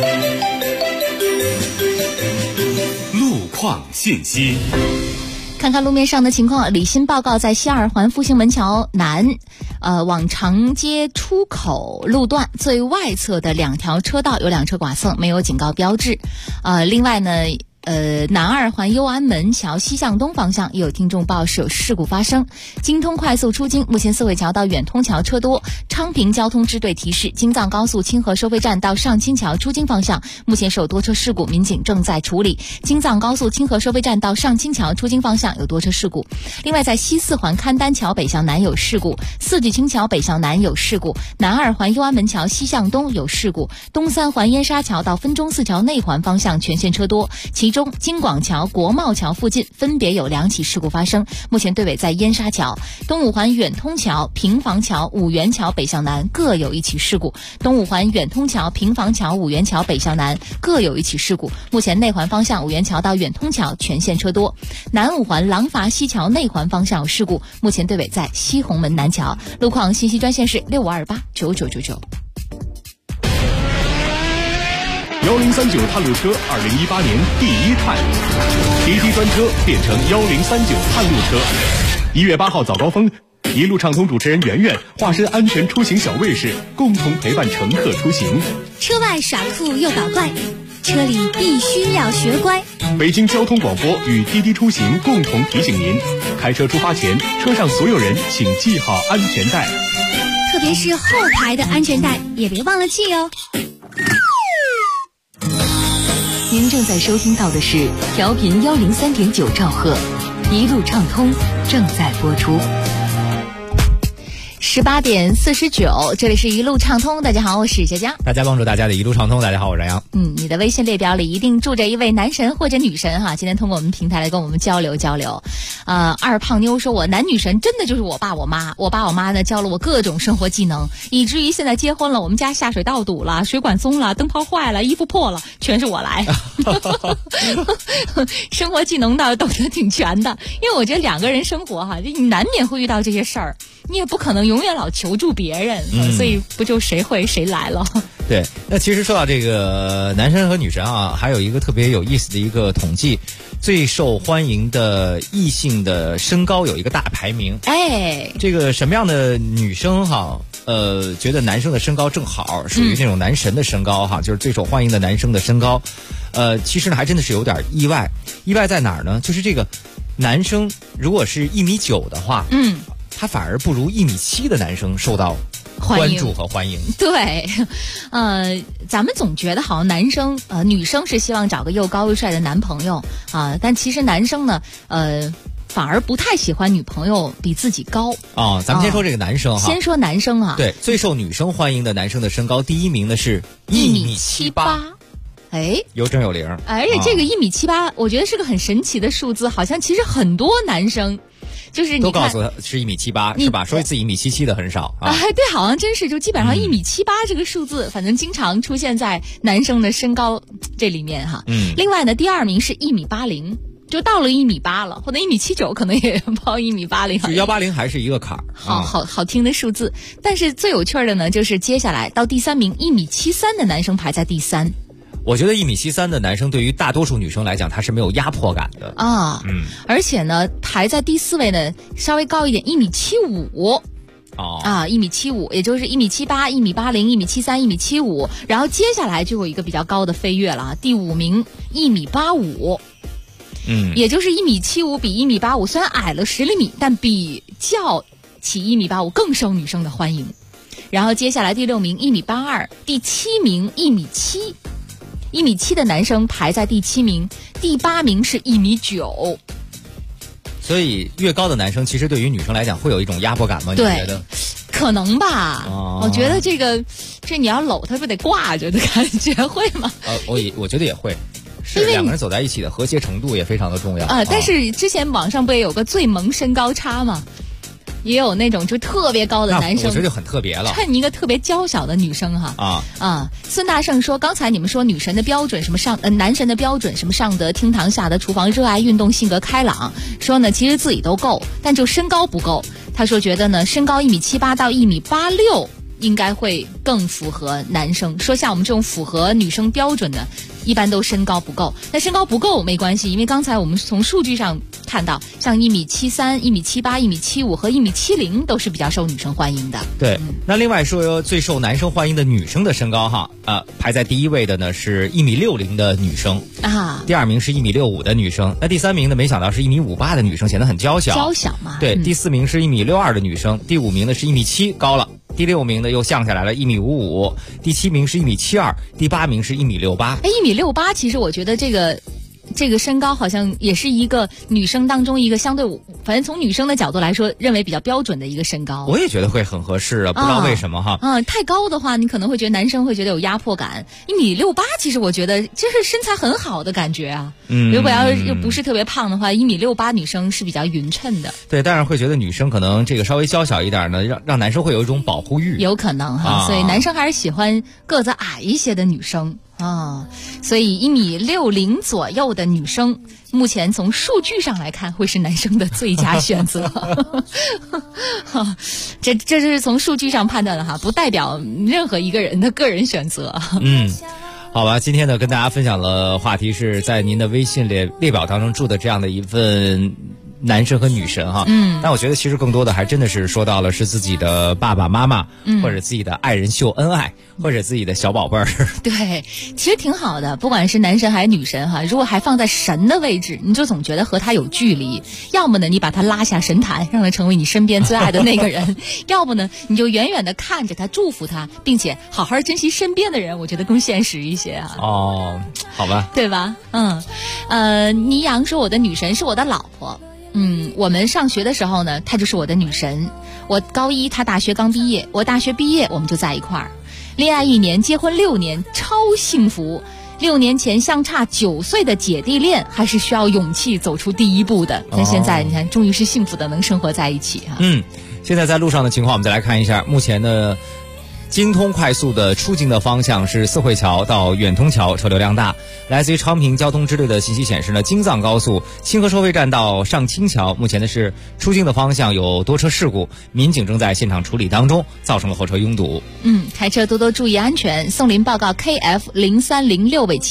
路况信息。 看看路面上的情况，李鑫报告，在西二环复兴门桥南，往长街出口路段最外侧的2条车道有2车剐蹭，没有警告标志。另外呢，南二环悠安门桥西向东方向也有听众报是有事故发生。京通快速出京，目前四惠桥到远通桥车多。昌平交通支队提示，京藏高速清河收费站到上清桥出京方向目前是有多车事故，民警正在处理。京藏高速清河收费站到上清桥出京方向有多车事故。另外在西四环勘丹桥北向南有事故，四季青桥北向南有事故，南二环悠安门桥西向东有事故，东三环燕沙桥到分钟寺桥内环方向全线车多，其中京广桥、国贸桥附近分别有2起事故发生，目前队尾在燕沙桥。东五环远通桥、平房桥、五元桥北向南各有1起事故，东五环远通桥、平房桥、五元桥北向南各有1起事故，目前内环方向五元桥到远通桥全线车多。南五环廊坊西桥内环方向有事故，目前队尾在西红门南桥。路况信息专线是65289999。 1039探路车2018年第1探，滴滴专车变成1039探路车。1月8号早高峰，一路畅通主持人圆圆化身安全出行小卫士，共同陪伴乘客出行。 车外耍酷又搞怪，车里必须要学乖。 北京交通广播与滴滴出行共同提醒您，开车出发前，车上所有人请系好安全带， 特别是后排的安全带也别忘了系哦。 您正在收听到的是调频103.9兆赫，一路畅通正在播出。 18点49，这里是一路畅通。大家好，我是佳佳。 大家帮助大家的一路畅通。大家好，我是杨洋。 你的微信列表里一定住着一位男神或者女神哈。今天通过我们平台来跟我们交流交流。二胖妞说，我男女神真的就是我爸我妈。我爸我妈呢教了我各种生活技能，以至于现在结婚了，我们家下水道堵了，水管松了，灯泡坏了，衣服破了，全是我来。生活技能倒是懂得挺全的，因为我觉得2个人生活哈，你难免会遇到这些事儿，你也不可能永远老求助别人，所以不就谁会谁来了。 对，那其实说到这个男神和女神啊，还有一个特别有意思的一个统计，最受欢迎的异性的身高有一个大排名。这个什么样的女生哈，觉得男生的身高正好，属于那种男神的身高哈，就是最受欢迎的男生的身高。其实呢还真的是有点意外。意外在哪儿呢？就是这个男生如果是1.9米的话，他反而不如1.7米的男生受到关注和欢迎。 对，咱们总觉得好像男生女生是希望找个又高又帅的男朋友啊，但其实男生呢反而不太喜欢女朋友比自己高。 哦，咱们先说这个男生哈。 先说男生啊。 对，最受女生欢迎的男生的身高，第一名的是1.78米。 哎， 有整有零。 而且这个1.78米，我觉得是个很神奇的数字，好像其实很多男生。就是你都告诉他是1.78米，是吧？说自己1.77米的很少啊。 对，好像真是，就基本上1.78米这个数字，反正经常出现在男生的身高这里面哈。另外呢，第二名是1.80米，就到了1.8米了，或者1.79米可能也报1.80米。 就180还是一个坎儿。 好听的数字。但是最有趣的呢，就是接下来到第3名1.73米的男生排在第3。 我觉得1.73米的男生对于大多数女生来讲，他是没有压迫感的啊。而且呢，排在第4位呢，稍微高一点，1.75米。1.75米，也就是1.78米、1.80米、1.73米、1.75米。然后接下来就有一个比较高的飞跃了啊，第5名1.85米。也就是1.75米比1.85米虽然矮了10厘米，但比较起1.85米更受女生的欢迎。然后接下来第6名1.82米，第7名1.7米。1.7米的男生排在第7名，第8名是1.9米。 所以越高的男生，其实对于女生来讲会有一种压迫感吗？你觉得？ 可能吧。我觉得这你要搂他不得挂着的感觉，会吗？ 我觉得也会。是两个人走在一起的和谐程度也非常的重要但是之前网上不也有个最萌身高差吗？也有那种就特别高的男生， 我觉得就很特别了， 衬一个特别娇小的女生哈。孙大圣说，刚才你们说女神的标准什么男神的标准什么上得厅堂下得厨房，热爱运动，性格开朗，说呢其实自己都够，但就身高不够。他说觉得呢身高1.78米到1.86米应该会更符合男生。说像我们这种符合女生标准的，一般都身高不够。但身高不够没关系，因为刚才我们从数据上看到，像1.73米、1.78米、1.75米和1.70米都是比较受女生欢迎的。 对，那另外说最受男生欢迎的女生的身高哈，排在第1位的呢是1.60米的女生啊， 第2名是1.65米的女生，那第3名呢没想到是1.58米的女生，显得很娇小。 娇小嘛。 对，第4名是1.62米的女生，第5名呢是1.7米，高了。第6名呢又降下来了1.55米，第7名是1.72米，第8名是1.68米。 1.68米，其实我觉得这个身高好像也是一个女生当中一个相对，反正从女生的角度来说，认为比较标准的一个身高。 我也觉得会很合适啊，不知道为什么哈。 太高的话，你可能会觉得男生会觉得有压迫感。1.68米，其实我觉得就是身材很好的感觉啊。如果要是不是特别胖的话，1.68米女生是比较匀称的。 对，但是会觉得女生可能这个稍微娇小一点呢，让男生会有一种保护欲。 有可能哈，所以男生还是喜欢个子矮一些的女生。所以1.60米左右的女生，目前从数据上来看，会是男生的最佳选择。这是从数据上判断的哈，不代表任何一个人的个人选择。 好吧，今天呢跟大家分享的话题是在您的微信列表当中住的这样的一份男神和女神哈。但我觉得其实更多的还真的是说到了是自己的爸爸妈妈，或者自己的爱人秀恩爱，或者自己的小宝贝儿。 对，其实挺好的，不管是男神还是女神哈，如果还放在神的位置，你就总觉得和他有距离。要么呢，你把他拉下神坛，让他成为你身边最爱的那个人；要不呢，你就远远的看着他，祝福他，并且好好珍惜身边的人。我觉得更现实一些啊。 好吧， 对吧？倪阳说我的女神是我的老婆。我们上学的时候呢，她就是我的女神。我高1，她大学刚毕业，我大学毕业，我们就在一块儿，恋爱1年，结婚6年，超幸福。6年前相差9岁的姐弟恋，还是需要勇气走出第一步的。但现在你看，终于是幸福的能生活在一起哈。 现在在路上的情况，我们再来看一下。目前呢，京通快速的出京的方向是四惠桥到远通桥，车流量大。来自于昌平交通支队的信息显示呢，京藏高速清河收费站到上清桥，目前呢是出京的方向有多车事故，民警正在现场处理当中，造成了后车拥堵。 开车多多注意安全。送临报告 KF0306尾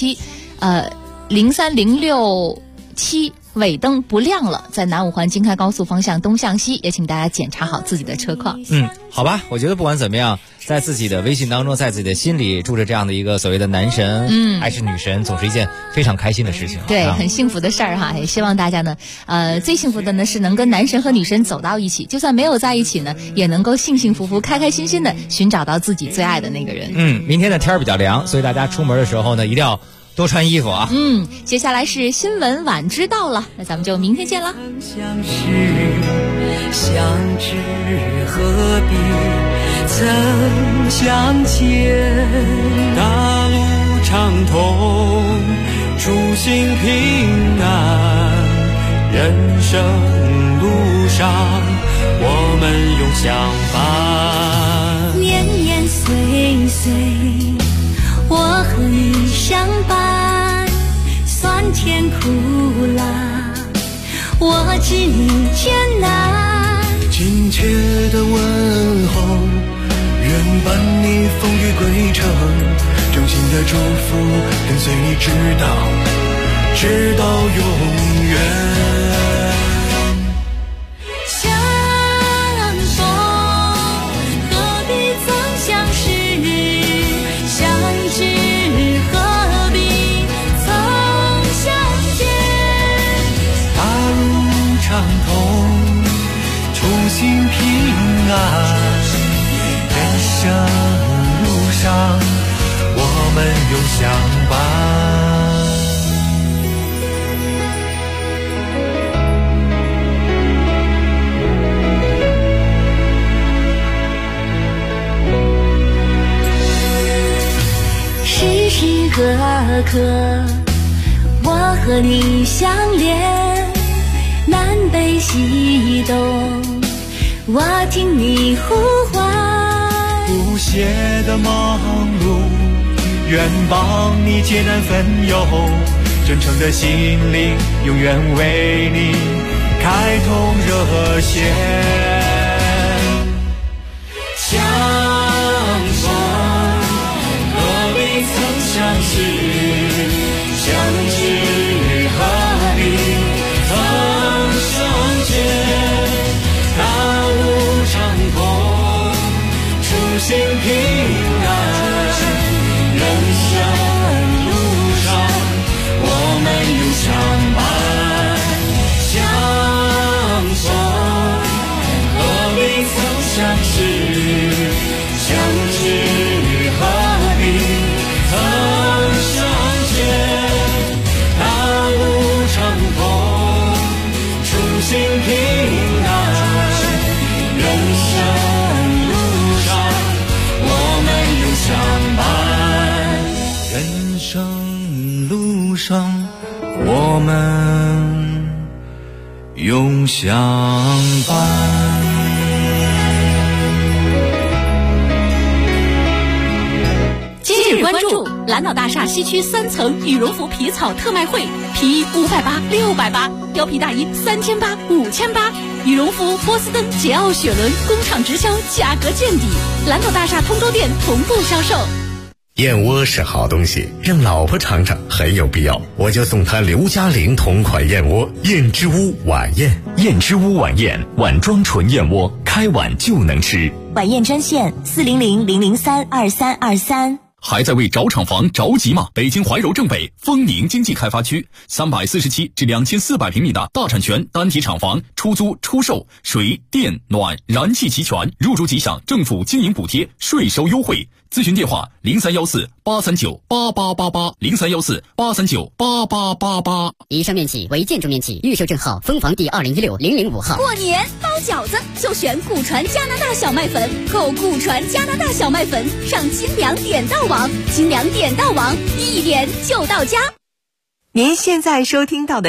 70306-7尾灯不亮了，在南五环京开高速方向东向西，也请大家检查好自己的车况。 好吧，我觉得不管怎么样，在自己的微信当中，在自己的心里住着这样的一个所谓的男神，还是女神，总是一件非常开心的事情。 对，很幸福的事儿哈。也希望大家呢，最幸福的呢是能跟男神和女神走到一起，就算没有在一起呢，也能够幸幸福福、开开心心的寻找到自己最爱的那个人。 明天的天儿比较凉，所以大家出门的时候呢，一定要多穿衣服啊。 接下来是新闻晚知道了，那咱们就明天见了。 相知何必曾相见， 大路畅通，初心平安，人生路上我们永相伴。 年年岁岁我和你相伴，酸甜苦辣我知你艰难， 亲切的问候，愿伴你风雨归程，真心的祝福跟随你直到永远。 相逢何必曾相识，相知何必曾相见， 大路畅通，初心平安，人生路上我们永相伴。 时时刻刻我和你相连，南北西东我听你呼唤， 不懈的忙碌，愿帮你解难分忧，真诚的心灵永远为你开通热线。相逢何必曾相识，相知何必曾相见，大路畅通，初心平安，人生路上我们永相伴。相逢何必曾相识，相知何必曾相见，大路畅通，初心平安，人生路上我们永相伴。人生路上我们永相伴。 今日关注蓝岛大厦西区3层羽绒服皮草特卖会，皮衣580、680，貂皮大衣3800、5800，羽绒服波司登、捷奥、雪伦工厂直销，价格见底。蓝岛大厦通州店同步销售。 燕窝是好东西，让老婆尝尝很有必要，我就送她刘嘉玲同款燕窝燕之屋晚宴。 燕之屋晚宴，碗装纯燕窝，开碗就能吃。 晚宴专线400-003-2323。 还在为找厂房着急吗？北京怀柔正北丰宁经济开发区347至2400平米的大产权单体厂房，出租出售，水电暖燃气齐全，入住即享政府经营补贴，税收优惠。咨询电话0314-839-8888，0314-839-8888。 以上面积为建筑面积，预售证号分房第2016-005号。 过年包饺子就选古传加拿大小麦粉，购古传加拿大小麦粉上金粮点到网，金粮点到网，一点就到家。 您现在收听到的